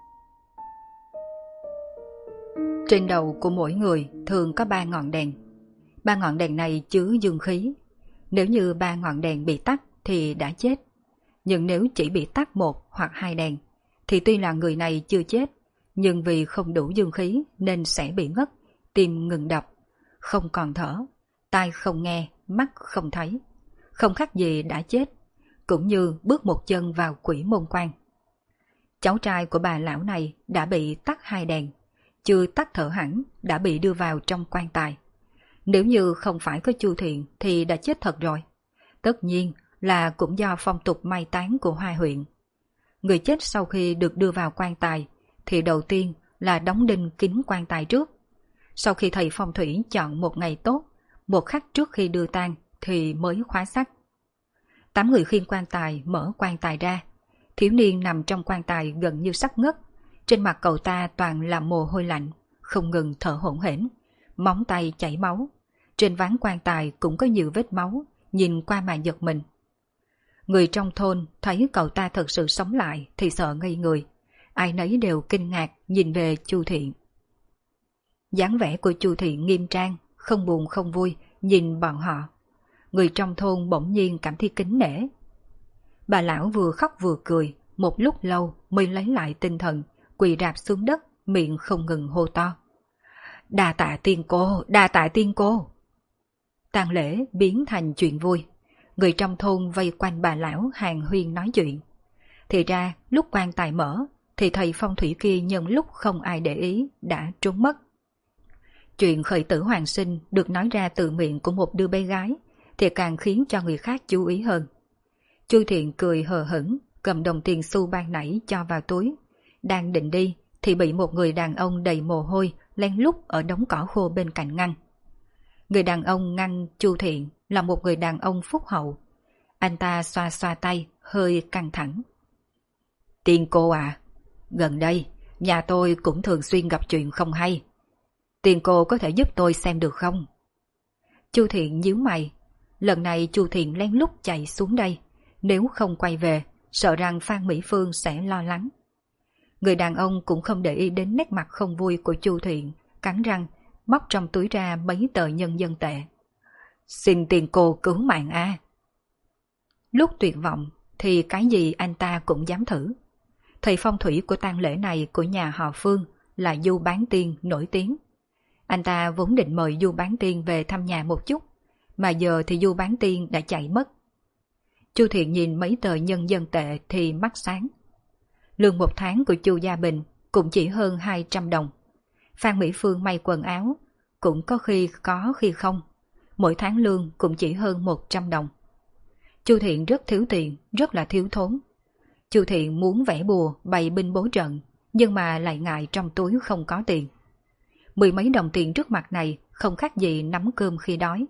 A: Trên đầu của mỗi người thường có 3 ngọn đèn. 3 ngọn đèn này chứa dương khí. Nếu như 3 ngọn đèn bị tắt thì đã chết. Nhưng nếu chỉ bị tắt 1 hoặc 2 đèn, thì tuy là người này chưa chết, nhưng vì không đủ dương khí nên sẽ bị ngất, tim ngừng đập, không còn thở, tai không nghe, mắt không thấy. Không khác gì đã chết, cũng như bước một chân vào quỷ môn quan. Cháu trai của bà lão này đã bị tắt 2 đèn, chưa tắt thở hẳn đã bị đưa vào trong quan tài. Nếu như không phải có Chu Thiện thì đã chết thật rồi. Tất nhiên là cũng do phong tục mai táng của Hoa huyện. Người chết sau khi được đưa vào quan tài thì đầu tiên là đóng đinh kín quan tài trước. Sau khi thầy phong thủy chọn một ngày tốt, một khắc trước khi đưa tang thì mới khóa xác. 8 người khiêng quan tài mở quan tài ra. Thiếu niên nằm trong quan tài gần như sắp ngất. Trên mặt cậu ta toàn là mồ hôi lạnh, không ngừng thở hổn hển, móng tay chảy máu. Trên ván quan tài cũng có nhiều vết máu, nhìn qua mà giật mình. Người trong thôn thấy cậu ta thật sự sống lại thì sợ ngây người. Ai nấy đều kinh ngạc nhìn về Chu Thiện. Dáng vẻ của Chu Thiện nghiêm trang, không buồn không vui, nhìn bọn họ. Người trong thôn bỗng nhiên cảm thấy kính nể. Bà lão vừa khóc vừa cười, một lúc lâu mới lấy lại tinh thần, quỳ rạp xuống đất, miệng không ngừng hô to: "Đa tạ tiên cô, đa tạ tiên cô." Tang lễ biến thành chuyện vui. Người trong thôn vây quanh bà lão hàn huyên nói chuyện. Thì ra lúc quan tài mở thì thầy phong thủy kia nhân lúc không ai để ý đã trốn mất. Chuyện khởi tử hoàn sinh được nói ra từ miệng của một đứa bé gái thì càng khiến cho người khác chú ý hơn. Chu Thiện cười hờ hững, cầm đồng tiền xu ban nãy cho vào túi. Đang định đi thì bị một người đàn ông đầy mồ hôi lén lút ở đống cỏ khô bên cạnh ngăn. Người đàn ông ngăn Chu Thiện là một người đàn ông phúc hậu. Anh ta xoa xoa tay, hơi căng thẳng. "Tiên cô à, gần đây nhà tôi cũng thường xuyên gặp chuyện không hay. Tiên cô có thể giúp tôi xem được không?" Chu Thiện nhíu mày. Lần này Chu Thiện lén lút chạy xuống đây. Nếu không quay về, sợ rằng Phan Mỹ Phương sẽ lo lắng. Người đàn ông cũng không để ý đến nét mặt không vui của Chu Thiện, cắn răng, móc trong túi ra mấy tờ nhân dân tệ. "Xin tiền cô cứu mạng a." Lúc tuyệt vọng thì cái gì anh ta cũng dám thử. Thầy phong thủy của tang lễ này của nhà họ Phương là Du Bán Tiên nổi tiếng. Anh ta vốn định mời Du Bán Tiên về thăm nhà một chút, mà giờ thì Du Bán Tiên đã chạy mất. Chu Thiện nhìn mấy tờ nhân dân tệ thì mắt sáng. Lương một tháng của Chu Gia Bình cũng chỉ hơn 200 đồng. Phan Mỹ Phương may quần áo, cũng có khi không. Mỗi tháng lương cũng chỉ hơn 100 đồng. Chu Thiện rất thiếu tiền, rất là thiếu thốn. Chu Thiện muốn vẽ bùa bày binh bố trận, nhưng mà lại ngại trong túi không có tiền. 10 mấy đồng tiền trước mặt này không khác gì nắm cơm khi đói.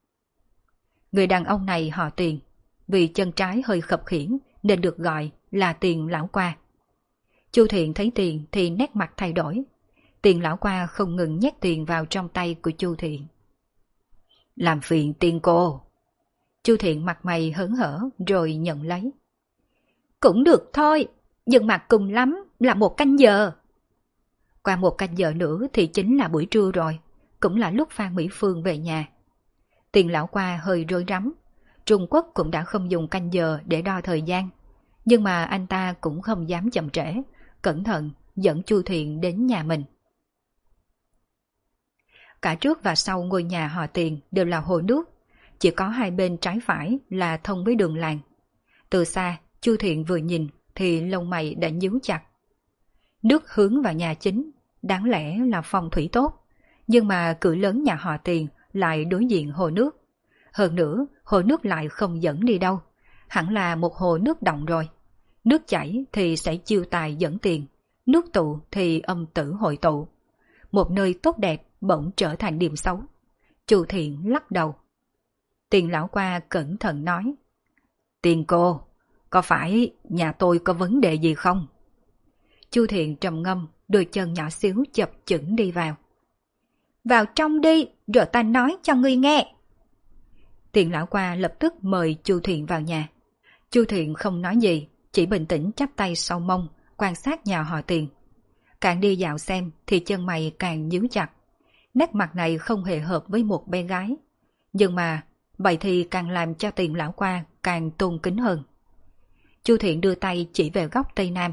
A: Người đàn ông này họ Tiền, vì chân trái hơi khập khiễng nên được gọi là Tiền lão qua. Chu Thiện thấy Tiền thì nét mặt thay đổi. Tiền lão qua không ngừng nhét tiền vào trong tay của Chu Thiện. "Làm phiền tiên cô." Chu Thiện mặt mày hớn hở rồi nhận lấy. "Cũng được thôi, nhưng mà cùng lắm là 1 canh giờ." Qua 1 canh giờ nữa thì chính là buổi trưa rồi, cũng là lúc Phan Mỹ Phương về nhà. Tiền lão qua hơi rối rắm. Trung Quốc cũng đã không dùng canh giờ để đo thời gian, nhưng mà anh ta cũng không dám chậm trễ, cẩn thận dẫn Chu Thiện đến nhà mình. Cả trước và sau ngôi nhà họ Tiền đều là hồ nước, chỉ có hai bên trái phải là thông với đường làng. Từ xa, Chu Thiện vừa nhìn thì lông mày đã nhíu chặt. Nước hướng vào nhà chính, đáng lẽ là phong thủy tốt, nhưng mà cửa lớn nhà họ Tiền lại đối diện hồ nước. Hơn nữa, hồ nước lại không dẫn đi đâu, hẳn là một hồ nước động rồi. Nước chảy thì sẽ chiêu tài dẫn tiền, nước tụ thì âm tử hội tụ. Một nơi tốt đẹp bỗng trở thành điểm xấu. Chu Thiện lắc đầu. Tiền lão qua cẩn thận nói. Tiền cô, có phải nhà tôi có vấn đề gì không? Chu Thiện trầm ngâm, đôi chân nhỏ xíu chập chững đi vào. Vào trong đi, rồi ta nói cho ngươi nghe. Tiền lão qua lập tức mời Chu Thiện vào nhà. Chu Thiện không nói gì, chỉ bình tĩnh chắp tay sau mông, quan sát nhà họ Tiền. Càng đi dạo xem thì chân mày càng nhíu chặt. Nét mặt này không hề hợp với một bé gái. Nhưng mà, vậy thì càng làm cho Tiền lão qua càng tôn kính hơn. Chu Thiện đưa tay chỉ về góc Tây Nam.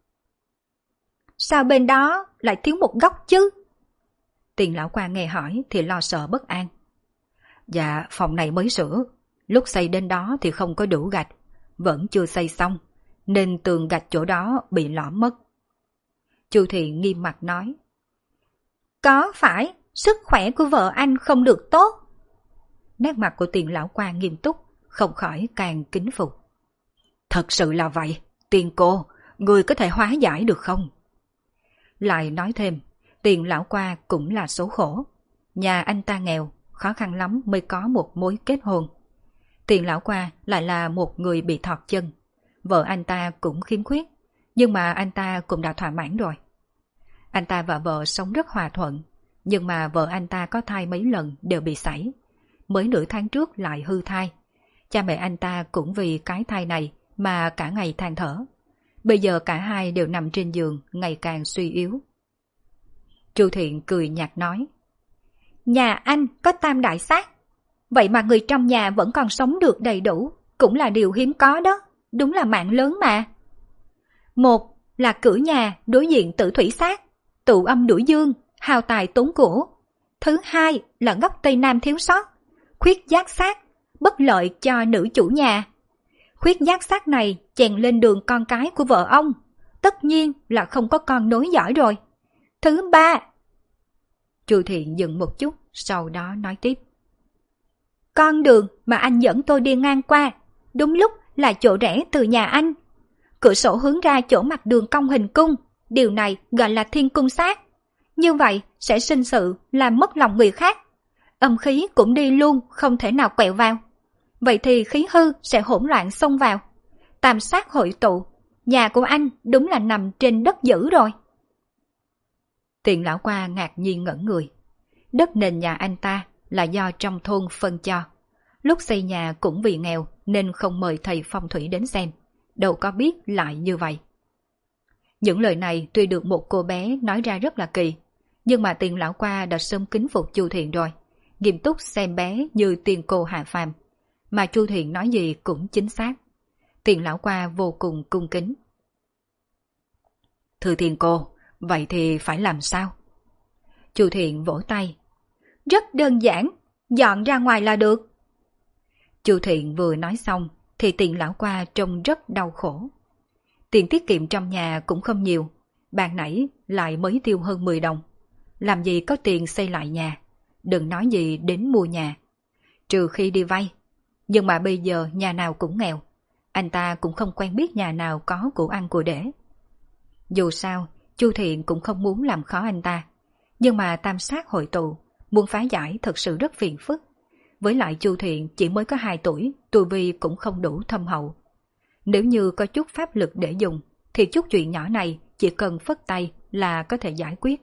A: Sao bên đó lại thiếu một góc chứ? Tiền lão qua nghe hỏi thì lo sợ bất an. Dạ, phòng này mới sửa. Lúc xây đến đó thì không có đủ gạch. Vẫn chưa xây xong, nên tường gạch chỗ đó bị lõm mất. Chu Thiện nghiêm mặt nói. Có phải sức khỏe của vợ anh không được tốt? Nét mặt của Tiền lão qua nghiêm túc, không khỏi càng kính phục. Thật sự là vậy, Tiền cô, người có thể hóa giải được không? Lại nói thêm, Tiền lão qua cũng là số khổ. Nhà anh ta nghèo, khó khăn lắm mới có một mối kết hôn. Tiền lão qua lại là một người bị thọt chân. Vợ anh ta cũng khiếm khuyết, nhưng mà anh ta cũng đã thỏa mãn rồi. Anh ta và vợ sống rất hòa thuận, nhưng mà vợ anh ta có thai mấy lần đều bị sảy. Mới nửa tháng trước lại hư thai. Cha mẹ anh ta cũng vì cái thai này mà cả ngày than thở. Bây giờ cả hai đều nằm trên giường, ngày càng suy yếu. Chu Thiện cười nhạt nói. Nhà anh có tam đại sát, vậy mà người trong nhà vẫn còn sống được đầy đủ, cũng là điều hiếm có đó, đúng là mạng lớn mà. Một là cửa nhà đối diện tử thủy sát, tụ âm đuổi dương, hào tài tốn của. Thứ hai là góc Tây Nam thiếu sót, khuyết giác sát, bất lợi cho nữ chủ nhà. Khuyết giác sát này chèn lên đường con cái của vợ ông, tất nhiên là không có con nối dõi rồi. Thứ ba. Chu Thiện dừng một chút, sau đó nói tiếp. Con đường mà anh dẫn tôi đi ngang qua, đúng lúc là chỗ rẽ từ nhà anh. Cửa sổ hướng ra chỗ mặt đường cong hình cung, điều này gọi là thiên cung sát. Như vậy sẽ sinh sự làm mất lòng người khác. Âm khí cũng đi luôn, không thể nào quẹo vào. Vậy thì khí hư sẽ hỗn loạn xông vào. Tam sát hội tụ, nhà của anh đúng là nằm trên đất dữ rồi. Tiền lão qua ngạc nhiên ngẩn người. Đất nền nhà anh ta là do trong thôn phân cho. Lúc xây nhà cũng vì nghèo nên không mời thầy phong thủy đến xem. Đâu có biết lại như vậy. Những lời này tuy được một cô bé nói ra rất là kỳ, nhưng mà Tiền lão qua đã sớm kính phục Chu Thiện rồi, nghiêm túc xem bé như tiên cô hạ phàm. Mà Chu Thiện nói gì cũng chính xác. Tiền lão qua vô cùng cung kính. Thưa tiên cô, vậy thì phải làm sao? Chu Thiện vỗ tay. Rất đơn giản, dọn ra ngoài là được. Chu Thiện vừa nói xong thì Tiền lão qua trông rất đau khổ. Tiền tiết kiệm trong nhà cũng không nhiều, ban nãy lại mới tiêu hơn 10 đồng. Làm gì có tiền xây lại nhà, đừng nói gì đến mua nhà. Trừ khi đi vay, nhưng mà bây giờ nhà nào cũng nghèo, anh ta cũng không quen biết nhà nào có của ăn của để. Dù sao, Chu Thiện cũng không muốn làm khó anh ta, nhưng mà tam sát hội tụ, muốn phá giải thật sự rất phiền phức. Với lại Chu Thiện chỉ mới có 2 tuổi, tu vi cũng không đủ thâm hậu. Nếu như có chút pháp lực để dùng, thì chút chuyện nhỏ này chỉ cần phất tay là có thể giải quyết.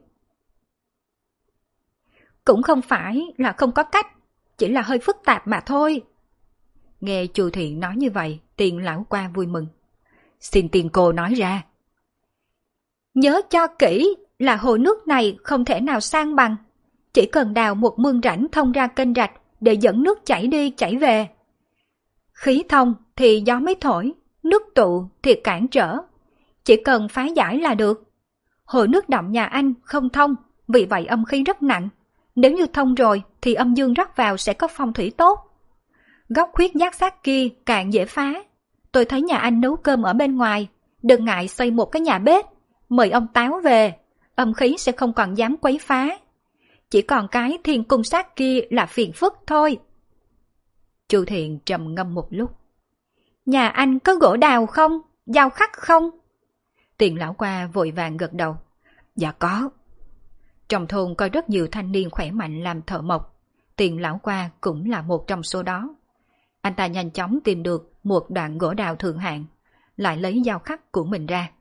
A: Cũng không phải là không có cách, chỉ là hơi phức tạp mà thôi. Nghe Chu Thiện nói như vậy, Tiền lão qua vui mừng. Xin tiền cô nói ra. Nhớ cho kỹ là hồ nước này không thể nào san bằng, chỉ cần đào một mương rãnh thông ra kênh rạch để dẫn nước chảy đi chảy về. Khí thông thì gió mới thổi, nước tụ thì cản trở, chỉ cần phá giải là được. Hồ nước động nhà anh không thông, vì vậy âm khí rất nặng,
B: Nếu như thông rồi thì âm dương rót vào sẽ có phong thủy tốt. Góc khuyết giác sát kia càng dễ phá. Tôi thấy nhà anh nấu cơm ở bên ngoài, đừng ngại xây một cái nhà bếp, mời ông Táo về, âm khí sẽ không còn dám quấy phá. Chỉ còn cái thiên cung sát kia là phiền phức thôi. Chu Thiện trầm ngâm một lúc. Nhà anh có gỗ đào không? Dao khắc không? Tiền lão qua vội vàng gật đầu. Dạ có. Trong thôn có rất nhiều thanh niên khỏe mạnh làm thợ mộc. Tiền lão qua cũng là một trong số đó. Anh ta nhanh chóng tìm được một đoạn gỗ đào thượng hạng, lại lấy dao khắc của mình ra.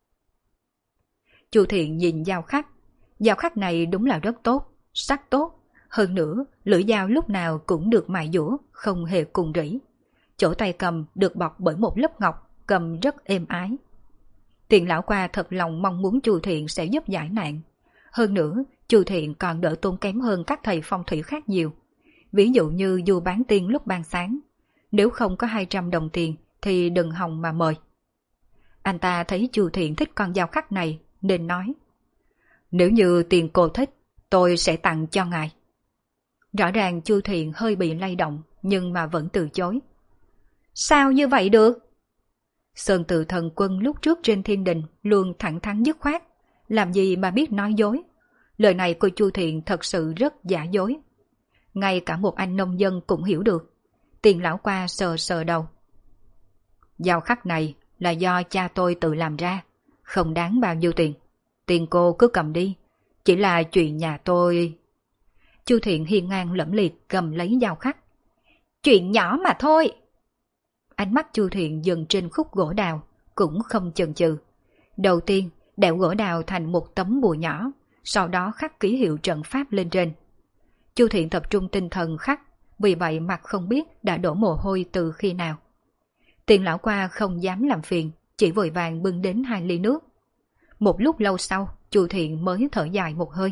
B: Chu Thiện nhìn dao khắc này đúng là rất tốt, sắc tốt. Hơn nữa, lưỡi dao lúc nào cũng được mài dũa, không hề cùng rỉ. Chỗ tay cầm được bọc bởi một lớp ngọc, cầm rất êm ái. Tiền lão qua thật lòng mong muốn Chu Thiện sẽ giúp giải nạn. Hơn nữa, Chu Thiện còn đỡ tốn kém hơn các thầy phong thủy khác nhiều. Ví dụ như dù bán tiên lúc ban sáng, nếu không có 200 đồng tiền thì đừng hòng mà mời. Anh ta thấy Chu Thiện thích con dao khắc này nên nói: Nếu như tiền cô thích, tôi sẽ tặng cho ngài. Rõ ràng Chu Thiện hơi bị lay động nhưng mà vẫn từ chối. Sao như vậy được? Sơn Tự Thần Quân lúc trước trên thiên đình luôn thẳng thắn dứt khoát, làm gì mà biết nói dối. Lời này của Chu Thiện thật sự rất giả dối. Ngay cả một anh nông dân cũng hiểu được. Tiền lão qua sờ sờ đầu. Dao khắc này là do cha tôi tự làm ra, không đáng bao nhiêu tiền. Tiền cô cứ cầm đi, chỉ là chuyện nhà tôi. Chu Thiện hiên ngang lẫm liệt cầm lấy dao khắc. Chuyện nhỏ mà thôi. Ánh mắt Chu Thiện dừng trên khúc gỗ đào, cũng không chần chừ. Đầu tiên, đẽo gỗ đào thành một tấm bùa nhỏ, sau đó khắc ký hiệu trận pháp lên trên. Chu Thiện tập trung tinh thần khắc, vì vậy mặt không biết đã đổ mồ hôi từ khi nào. Tiền lão qua không dám làm phiền, chỉ vội vàng bưng đến 2 ly nước. Một lúc lâu sau, Chu Thiện mới thở dài một hơi.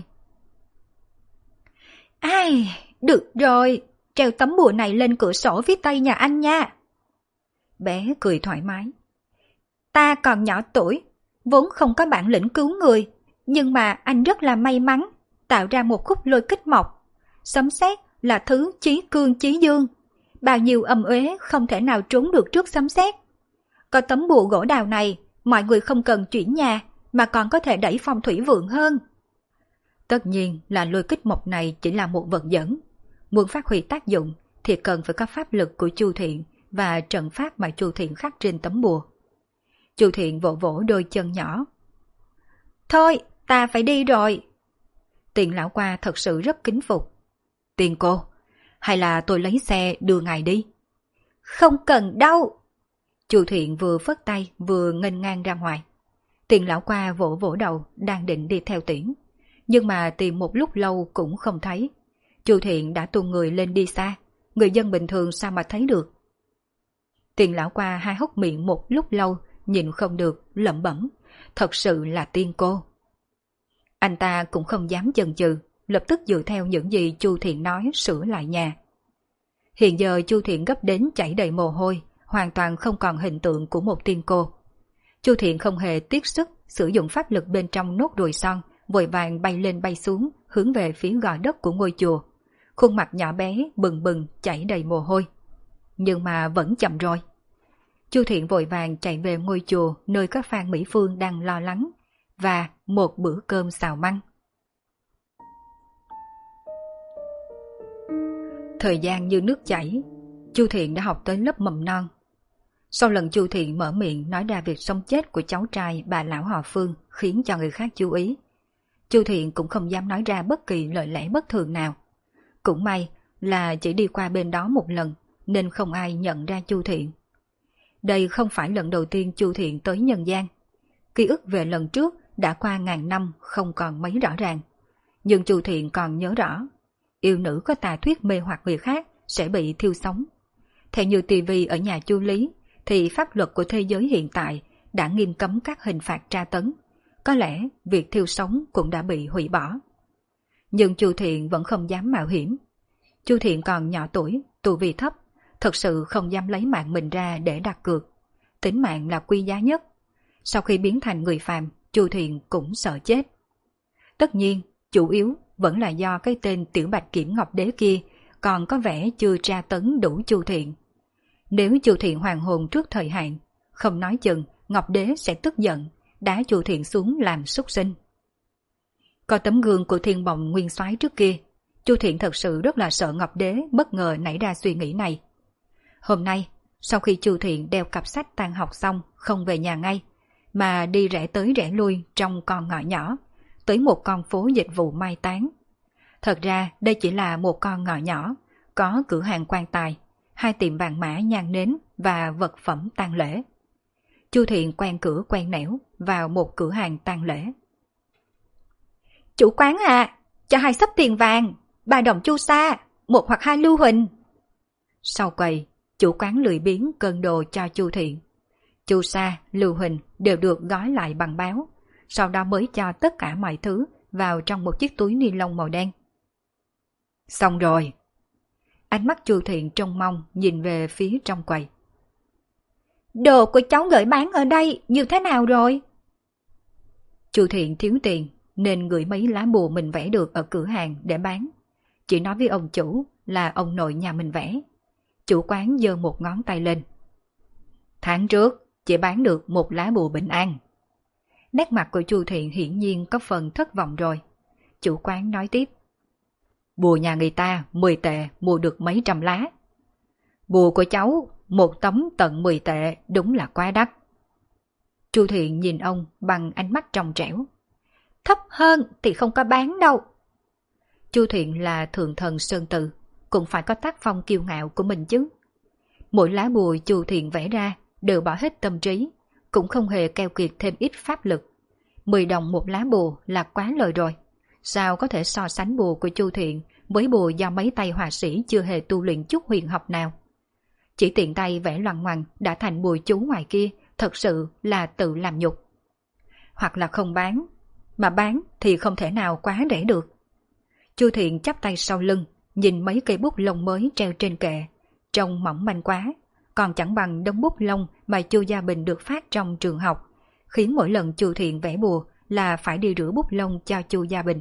B: Ai, được rồi, treo tấm bùa này lên cửa sổ phía tây nhà anh nha. Bé cười thoải mái. Ta còn nhỏ tuổi, vốn không có bản lĩnh cứu người, nhưng mà anh rất là may mắn, tạo ra một khúc lôi kích mộc. Sấm sét là thứ chí cương chí dương, bao nhiêu âm uế không thể nào trốn được trước sấm sét. Có tấm bùa gỗ đào này, mọi người không cần chuyển nhà, mà còn có thể đẩy phong thủy vượng hơn. Tất nhiên là lôi kích mộc này chỉ là một vật dẫn. Muốn phát huy tác dụng thì cần phải có pháp lực của Chu Thiện và trận pháp mà Chu Thiện khắc trên tấm bùa. Chu Thiện vỗ vỗ đôi chân nhỏ. Thôi, ta phải đi rồi. Tiền lão qua thật sự rất kính phục. Tiền cô, hay là tôi lấy xe đưa ngài đi? Không cần đâu. Chu Thiện vừa phất tay vừa nghênh ngang ra ngoài. Tiền lão qua vỗ vỗ đầu đang định đi theo tiễn, nhưng mà tìm một lúc lâu cũng không thấy. Chu Thiện đã tung người lên đi xa, người dân bình thường sao mà thấy được. Tiền lão qua hai hốc miệng một lúc lâu, nhìn không được, lẩm bẩm, thật sự là tiên cô. Anh ta cũng không dám chần chừ, lập tức dựa theo những gì Chu Thiện nói sửa lại nhà. Hiện giờ Chu Thiện gấp đến chảy đầy mồ hôi, hoàn toàn không còn hình tượng của một tiên cô. Chu Thiện không hề tiếc sức sử dụng pháp lực bên trong nốt ruồi son, vội vàng bay lên bay xuống, hướng về phía gò đất của ngôi chùa. Khuôn mặt nhỏ bé bừng bừng chảy đầy mồ hôi. Nhưng mà vẫn chậm rồi. Chu Thiện vội vàng chạy về ngôi chùa nơi có Phan Mỹ Phương đang lo lắng, và một bữa cơm xào măng. Thời gian như nước chảy, Chu Thiện đã học tới lớp mầm non. Sau lần Chu Thiện mở miệng nói ra việc sống chết của cháu trai bà lão họ Phương khiến cho người khác chú ý, Chu Thiện cũng không dám nói ra bất kỳ lời lẽ bất thường nào. Cũng may là chỉ đi qua bên đó một lần nên không ai nhận ra Chu Thiện. Đây không phải lần đầu tiên Chu Thiện tới nhân gian. Ký ức về lần trước đã qua ngàn năm không còn mấy rõ ràng. Nhưng Chu Thiện còn nhớ rõ, yêu nữ có tà thuyết mê hoặc người khác sẽ bị thiêu sống. Theo như tivi ở nhà Chu Lý thì pháp luật của thế giới hiện tại đã nghiêm cấm các hình phạt tra tấn. Có lẽ việc thiêu sống cũng đã bị hủy bỏ. Nhưng Chu Thiện vẫn không dám mạo hiểm. Chu Thiện còn nhỏ tuổi, tu vi thấp, thật sự không dám lấy mạng mình ra để đặt cược. Tính mạng là quý giá nhất. Sau khi biến thành người phàm, Chu Thiện cũng sợ chết. Tất nhiên, chủ yếu
A: vẫn là do cái tên Tiểu Bạch Kiểm Ngọc Đế kia còn có vẻ chưa tra tấn đủ Chu Thiện. Nếu Chu Thiện hoàn hồn trước thời hạn, không nói chừng Ngọc Đế sẽ tức giận, đá Chu Thiện xuống làm súc sinh. Có tấm gương của Thiên Bồng Nguyên Soái trước kia, Chu Thiện thật sự rất là sợ Ngọc Đế bất ngờ nảy ra suy nghĩ này. Hôm nay, sau khi Chu Thiện đeo cặp sách tan học xong không về nhà ngay, mà đi rẽ tới rẽ lui trong con ngõ nhỏ, tới một con phố dịch vụ mai táng. Thật ra đây chỉ là một con ngõ nhỏ, có cửa hàng quan tài, 2 tiệm vàng mã nhang nến và vật phẩm tang lễ. Chu Thiện quen cửa quen nẻo vào một cửa hàng tang lễ.
B: Chủ quán à, cho 2 xấp tiền vàng, 3 đồng chu sa, 1 hoặc 2 lưu huỳnh.
A: Sau quầy, chủ quán lười biếng cân đồ cho Chu Thiện. Chu sa, lưu huỳnh đều được gói lại bằng báo, sau đó mới cho tất cả mọi thứ vào trong một chiếc túi ni lông màu đen. Xong rồi. Ánh mắt Chu Thiện trông mong nhìn về phía trong quầy.
B: Đồ của cháu gửi bán ở đây như thế nào rồi?
A: Chu Thiện thiếu tiền nên gửi mấy lá bùa mình vẽ được ở cửa hàng để bán. Chỉ nói với ông chủ là ông nội nhà mình vẽ. Chủ quán giơ một ngón tay lên. Tháng trước chỉ bán được 1 lá bùa bình an. Nét mặt của Chu Thiện hiển nhiên có phần thất vọng rồi. Chủ quán nói tiếp. Bùa nhà người ta 10 tệ mua được mấy trăm lá. Bùa của cháu 1 tấm tận 10 tệ, đúng là quá đắt. Chu Thiện nhìn ông bằng ánh mắt trong trẻo.
B: Thấp hơn thì không có bán đâu.
A: Chu Thiện là thượng thần Sơn Tự, cũng phải có tác phong kiêu ngạo của mình chứ. Mỗi lá bùa Chu Thiện vẽ ra đều bỏ hết tâm trí, cũng không hề keo kiệt thêm ít pháp lực. 10 đồng một lá bùa là quá lời rồi. Sao có thể so sánh bùa của Chu Thiện với bùa do mấy tay họa sĩ chưa hề tu luyện chút huyền học nào? Chỉ tiện tay vẽ loằng ngoằng đã thành bùa chú ngoài kia, thật sự là tự làm nhục. Hoặc là không bán, mà bán thì không thể nào quá rẻ được. Chu Thiện chắp tay sau lưng, nhìn mấy cây bút lông mới treo trên kệ, trông mỏng manh quá, còn chẳng bằng đống bút lông mà Chu Gia Bình được phát trong trường học, khiến mỗi lần Chu Thiện vẽ bùa là phải đi rửa bút lông cho Chu Gia Bình.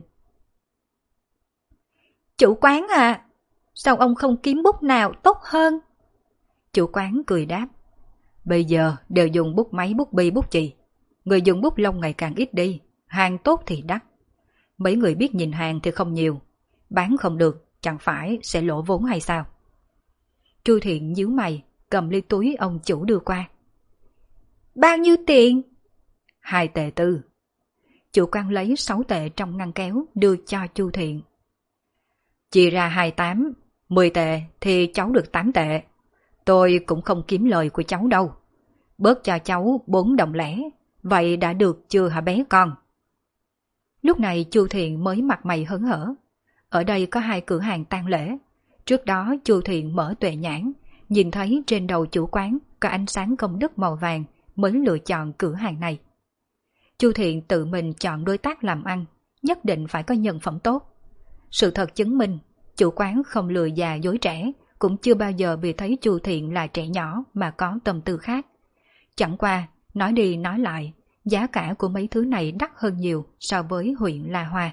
B: Chủ quán à, sao ông không kiếm bút nào tốt hơn?
A: Chủ quán cười đáp. Bây giờ đều dùng bút máy, bút bi, bút chì. Người dùng bút lông ngày càng ít đi, hàng tốt thì đắt. Mấy người biết nhìn hàng thì không nhiều, bán không được chẳng phải sẽ lỗ vốn hay sao? Chu Thiện nhíu mày, cầm ly túi ông chủ đưa qua.
B: Bao nhiêu tiền?
A: 2 tệ tư. Chủ quán lấy 6 tệ trong ngăn kéo đưa cho Chu Thiện. Chia ra 28, 10 tệ thì cháu được 8 tệ. Tôi cũng không kiếm lời của cháu đâu. Bớt cho cháu 4 đồng lẻ, vậy đã được chưa hả bé con? Lúc này Chu Thiện mới mặt mày hớn hở. Ở đây có 2 cửa hàng tang lễ. Trước đó Chu Thiện mở tuệ nhãn, nhìn thấy trên đầu chủ quán có ánh sáng công đức màu vàng mới lựa chọn cửa hàng này. Chu Thiện tự mình chọn đối tác làm ăn, nhất định phải có nhân phẩm tốt. Sự thật chứng minh, chủ quán không lừa già dối trẻ, cũng chưa bao giờ vì thấy Chu Thiện là trẻ nhỏ mà có tâm tư khác. Chẳng qua, nói đi nói lại, giá cả của mấy thứ này đắt hơn nhiều so với huyện La Hoa.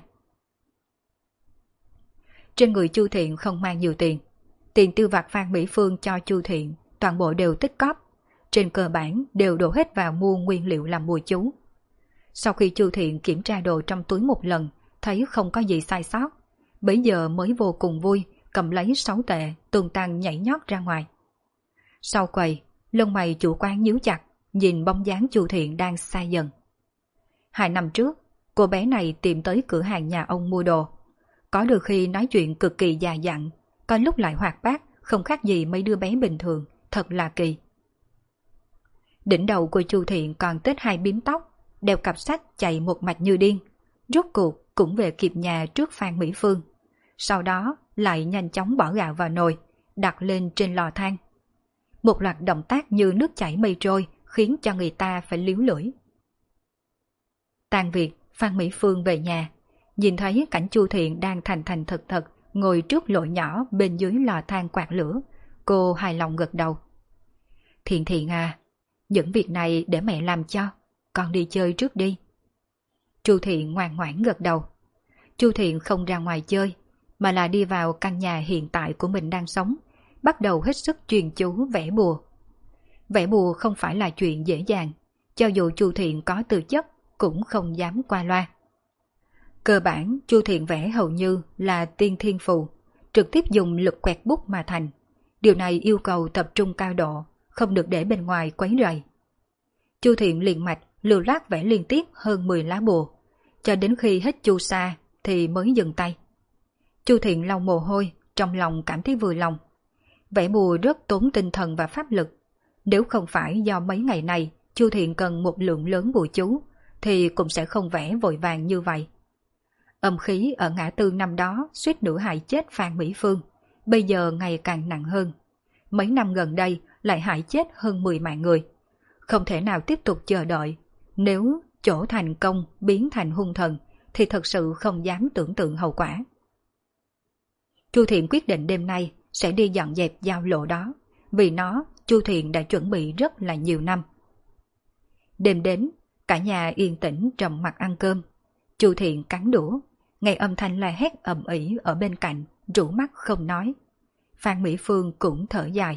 A: Trên người Chu Thiện không mang nhiều tiền. Tiền tiêu vặt Phan Mỹ Phương cho Chu Thiện, toàn bộ đều tích cóp. Trên cơ bản đều đổ hết vào mua nguyên liệu làm bùa chú. Sau khi Chu Thiện kiểm tra đồ trong túi một lần, thấy không có gì sai sót, bấy giờ mới vô cùng vui, cầm lấy 6 tệ, tung tăng nhảy nhót ra ngoài. Sau quầy, lông mày chủ quán nhíu chặt, nhìn bóng dáng Chu Thiện đang xa dần. 2 năm trước, cô bé này tìm tới cửa hàng nhà ông mua đồ. Có đôi khi nói chuyện cực kỳ già dặn, có lúc lại hoạt bát, không khác gì mấy đứa bé bình thường, thật là kỳ. Đỉnh đầu của Chu Thiện còn tết 2 bím tóc, đeo cặp sách chạy một mạch như điên. Rốt cuộc cũng về kịp nhà trước Phan Mỹ Phương. Sau đó lại nhanh chóng bỏ gạo vào nồi, đặt lên trên lò than. Một loạt động tác như nước chảy mây trôi khiến cho người ta phải líu lưỡi. Tan việc, Phan Mỹ Phương về nhà, nhìn thấy cảnh Chu Thiện đang thành thành thật thật ngồi trước lỗ nhỏ bên dưới lò than quạt lửa, cô hài lòng gật đầu. Thiện Thiện à, những việc này để mẹ làm cho, con đi chơi trước đi. Chu Thiện ngoan ngoãn gật đầu. Chu Thiện không ra ngoài chơi, mà là đi vào căn nhà hiện tại của mình đang sống, bắt đầu hết sức chuyên chú vẽ bùa. Vẽ bùa không phải là chuyện dễ dàng, cho dù Chu Thiện có tư chất cũng không dám qua loa. Cơ bản Chu Thiện vẽ hầu như là tiên thiên phù, trực tiếp dùng lực quẹt bút mà thành. Điều này yêu cầu tập trung cao độ, không được để bên ngoài quấy rầy. Chu Thiện liền mạch lưu loát vẽ liên tiếp hơn 10 lá bùa, cho đến khi hết chu sa thì mới dừng tay. Chu Thiện lau mồ hôi, trong lòng cảm thấy vui lòng. Vẽ bùa rất tốn tinh thần và pháp lực. Nếu không phải do mấy ngày này Chu Thiện cần một lượng lớn bùa chú, thì cũng sẽ không vẽ vội vàng như vậy. Âm khí ở ngã tư năm đó suýt nữa hại chết Phan Mỹ Phương, bây giờ ngày càng nặng hơn. Mấy năm gần đây lại hại chết hơn 10 mạng người. Không thể nào tiếp tục chờ đợi. Nếu chỗ thành công biến thành hung thần thì thật sự không dám tưởng tượng hậu quả. Chu Thiện quyết định đêm nay sẽ đi dọn dẹp giao lộ đó, vì nó Chu Thiện đã chuẩn bị rất là nhiều năm. Đêm đến, cả nhà yên tĩnh trầm mặc ăn cơm. Chu Thiện cắn đũa, nghe âm thanh la hét ầm ĩ ở bên cạnh, rũ mắt không nói. Phan Mỹ Phương cũng thở dài.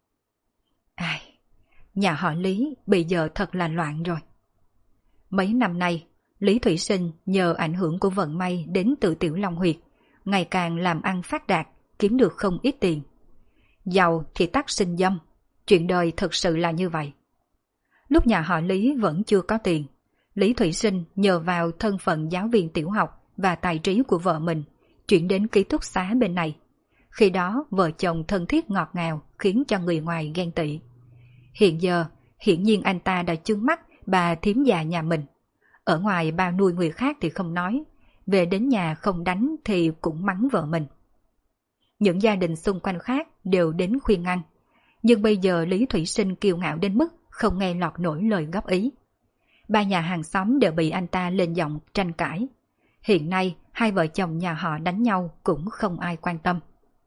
A: Ai, nhà họ Lý bây giờ thật là loạn rồi. Mấy năm nay, Lý Thủy Sinh nhờ ảnh hưởng của vận may đến từ Tiểu Long Huyệt, ngày càng làm ăn phát đạt, kiếm được không ít tiền. Giàu thì tắc sinh dâm, chuyện đời thật sự là như vậy. Lúc nhà họ Lý vẫn chưa có tiền, Lý Thủy Sinh nhờ vào thân phận giáo viên tiểu học và tài trí của vợ mình, chuyển đến ký túc xá bên này. Khi đó vợ chồng thân thiết ngọt ngào khiến cho người ngoài ghen tị. Hiện giờ, hiển nhiên anh ta đã trướng mắt bà thím già nhà mình. Ở ngoài bao nuôi người khác thì không nói, về đến nhà không đánh thì cũng mắng vợ mình. Những gia đình xung quanh khác đều đến khuyên ngăn, nhưng bây giờ Lý Thủy Sinh kiêu ngạo đến mức không nghe lọt nổi lời góp ý. Ba nhà hàng xóm đều bị anh ta lên giọng tranh cãi. Hiện nay hai vợ chồng nhà họ đánh nhau cũng không ai quan tâm.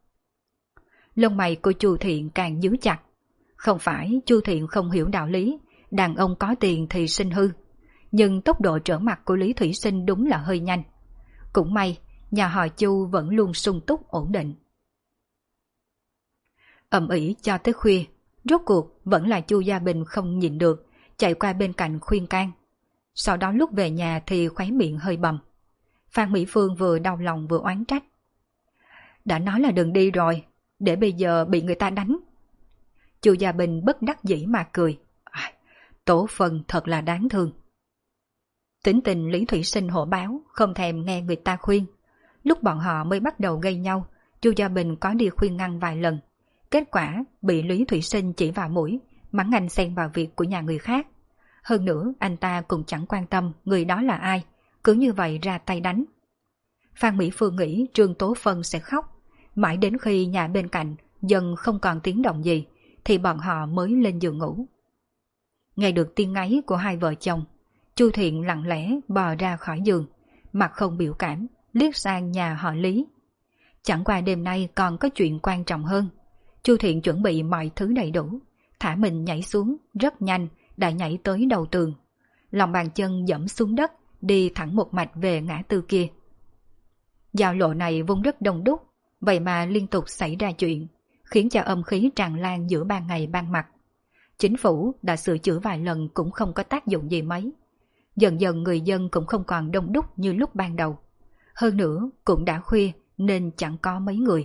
A: Lông mày của Chu Thiện càng nhíu chặt. Không phải Chu Thiện không hiểu đạo lý, đàn ông có tiền thì sinh hư, nhưng tốc độ trở mặt của Lý Thủy Sinh đúng là hơi nhanh. Cũng may, nhà họ Chu vẫn luôn sung túc ổn định. Ầm ĩ cho tới khuya, rốt cuộc vẫn là Chu Gia Bình không nhịn được, chạy qua bên cạnh khuyên can. Sau đó lúc về nhà thì khóe miệng hơi bầm. Phan Mỹ Phương vừa đau lòng vừa oán trách. Đã nói là đừng đi rồi, để bây giờ bị người ta đánh. Chu Gia Bình bất đắc dĩ mà cười. Tổ Phân thật là đáng thương. Tính tình Lý Thủy Sinh hổ báo, không thèm nghe người ta khuyên. Lúc bọn họ mới bắt đầu gây nhau, Chu Gia Bình có đi khuyên ngăn vài lần. Kết quả bị Lý Thủy Sinh chỉ vào mũi, mắng anh xen vào việc của nhà người khác. Hơn nữa anh ta cũng chẳng quan tâm người đó là ai, cứ như vậy ra tay đánh. Phan Mỹ Phương nghĩ Trương Tố Phân sẽ khóc, mãi đến khi nhà bên cạnh dần không còn tiếng động gì thì bọn họ mới lên giường ngủ. Nghe được tiếng ngáy của hai vợ chồng, Chu Thiện lặng lẽ bò ra khỏi giường, mặt không biểu cảm, liếc sang nhà họ Lý. Chẳng qua đêm nay còn có chuyện quan trọng hơn. Chu Thiện chuẩn bị mọi thứ đầy đủ, thả mình nhảy xuống, rất nhanh đã nhảy tới đầu tường. Lòng bàn chân dẫm xuống đất, đi thẳng một mạch về ngã tư kia. Giao lộ này vốn rất đông đúc, vậy mà liên tục xảy ra chuyện, khiến cho âm khí tràn lan giữa ban ngày ban mặt. Chính phủ đã sửa chữa vài lần cũng không có tác dụng gì mấy. Dần dần người dân cũng không còn đông đúc như lúc ban đầu. Hơn nữa cũng đã khuya nên chẳng có mấy người.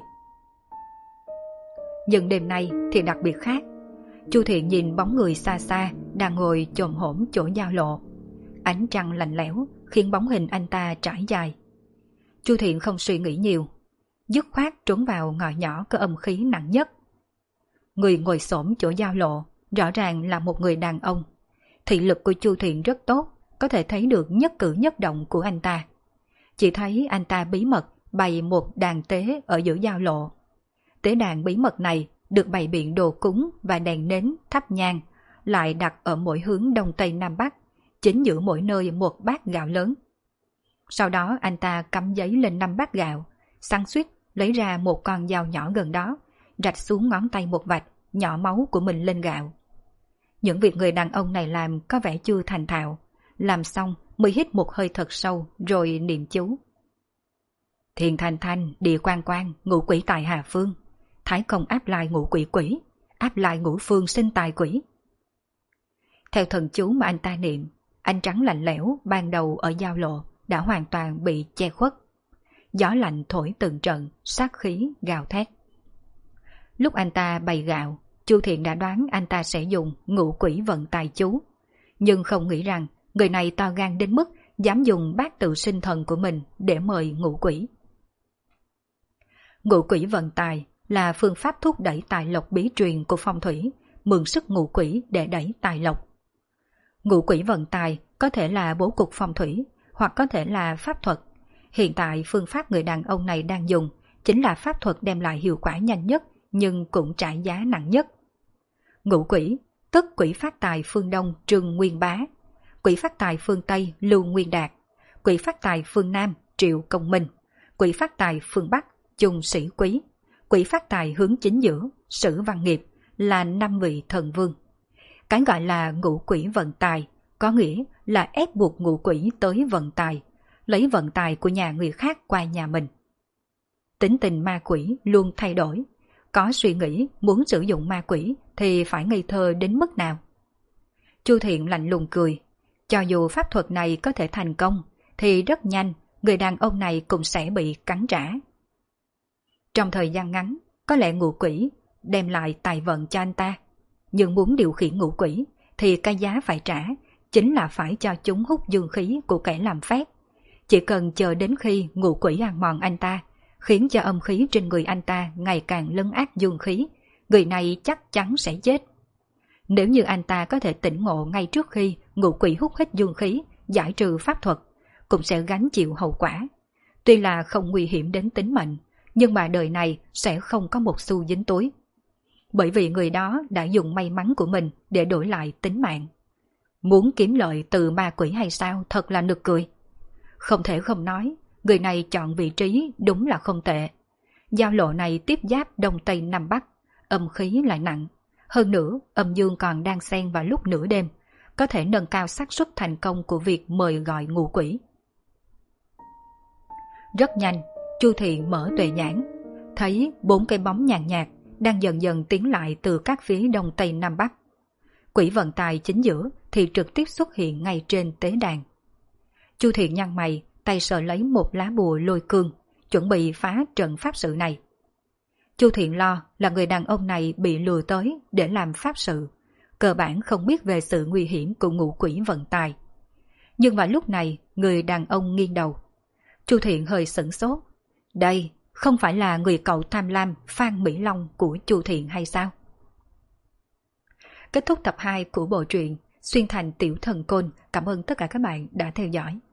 A: Nhưng đêm nay thì đặc biệt khác. Chu Thiện nhìn bóng người xa xa đang ngồi chồm hổm chỗ giao lộ. Ánh trăng lạnh lẽo khiến bóng hình anh ta trải dài. Chu Thiện không suy nghĩ nhiều, dứt khoát trốn vào ngõ nhỏ có âm khí nặng nhất. Người ngồi xổm chỗ giao lộ rõ ràng là một người đàn ông. Thị lực của Chu Thiện rất tốt, có thể thấy được nhất cử nhất động của anh ta. Chỉ thấy anh ta bí mật bày một đàn tế ở giữa giao lộ. Tế đàn bí mật này được bày biện đồ cúng và đèn nến thắp nhang, lại đặt ở mỗi hướng đông tây nam bắc, chính giữa mỗi nơi một bát gạo lớn. Sau đó anh ta cắm giấy lên 5 bát gạo, xăng xuýt lấy ra một con dao nhỏ gần đó, rạch xuống ngón tay một vạch, nhỏ máu của mình lên gạo. Những việc người đàn ông này làm có vẻ chưa thành thạo, làm xong mới hít một hơi thật sâu rồi niệm chú. Thiên thanh thanh, địa quan quan, ngũ quỷ tại Hà Phương. Thái công áp lai ngũ quỷ quỷ, áp lai ngũ phương sinh tài quỷ. Theo thần chú mà anh ta niệm, ánh trắng lạnh lẽo ban đầu ở giao lộ đã hoàn toàn bị che khuất. Gió lạnh thổi từng trận, sát khí gào thét. Lúc anh ta bày gạo, Chu Thiện đã đoán anh ta sẽ dùng ngũ quỷ vận tài chú, nhưng không nghĩ rằng người này to gan đến mức dám dùng bát tự sinh thần của mình để mời ngũ quỷ. Ngũ quỷ vận tài là phương pháp thúc đẩy tài lộc bí truyền của phong thủy, mượn sức ngũ quỷ để đẩy tài lộc. Ngũ quỷ vận tài có thể là bố cục phong thủy, hoặc có thể là pháp thuật. Hiện tại phương pháp người đàn ông này đang dùng chính là pháp thuật đem lại hiệu quả nhanh nhất, nhưng cũng trả giá nặng nhất. Ngũ quỷ, tức quỷ phát tài phương Đông Trương Nguyên Bá, quỷ phát tài phương Tây Lưu Nguyên Đạt, quỷ phát tài phương Nam Triệu Công Minh, quỷ phát tài phương Bắc Chung Sĩ Quý, quỷ phát tài hướng chính giữa Sử Văn Nghiệp là 5 vị thần vương. Cái gọi là ngũ quỷ vận tài có nghĩa là ép buộc ngũ quỷ tới vận tài, lấy vận tài của nhà người khác qua nhà mình. Tính tình ma quỷ luôn thay đổi, có suy nghĩ muốn sử dụng ma quỷ thì phải ngây thơ đến mức nào. Chu Thiện lạnh lùng cười, cho dù pháp thuật này có thể thành công thì rất nhanh người đàn ông này cũng sẽ bị cắn trả. Trong thời gian ngắn, có lẽ ngũ quỷ đem lại tài vận cho anh ta, nhưng muốn điều khiển ngũ quỷ thì cái giá phải trả chính là phải cho chúng hút dương khí của kẻ làm phép. Chỉ cần chờ đến khi ngũ quỷ ăn mòn anh ta, khiến cho âm khí trên người anh ta ngày càng lấn át dương khí, người này chắc chắn sẽ chết. Nếu như anh ta có thể tỉnh ngộ ngay trước khi ngũ quỷ hút hết dương khí, giải trừ pháp thuật, cũng sẽ gánh chịu hậu quả. Tuy là không nguy hiểm đến tính mệnh, nhưng mà đời này sẽ không có một xu dính túi. Bởi vì người đó đã dùng may mắn của mình để đổi lại tính mạng. Muốn kiếm lợi từ ma quỷ hay sao thật là nực cười. Không thể không nói, người này chọn vị trí đúng là không tệ. Giao lộ này tiếp giáp Đông Tây Nam Bắc, âm khí lại nặng. Hơn nữa, âm dương còn đang xen vào lúc nửa đêm, có thể nâng cao xác suất thành công của việc mời gọi ngũ quỷ. Rất nhanh, Chu Thiện mở tuệ nhãn, thấy 4 cái bóng nhàn nhạt đang dần dần tiến lại từ các phía Đông Tây Nam Bắc. Quỷ vận tài chính giữa thì trực tiếp xuất hiện ngay trên tế đàn. Chu Thiện nhăn mày, tay sờ lấy một lá bùa lôi cương, chuẩn bị phá trận pháp sự này. Chu Thiện lo là người đàn ông này bị lừa tới để làm pháp sự, cơ bản không biết về sự nguy hiểm của ngũ quỷ vận tài. Nhưng vào lúc này, người đàn ông nghiêng đầu. Chu Thiện hơi sửng sốt. Đây không phải là người cậu tham lam Phan Mỹ Long của Chu Thiện hay sao? Kết thúc tập 2 của bộ truyện Xuyên Thành Tiểu Thần Côn. Cảm ơn tất cả các bạn đã theo dõi.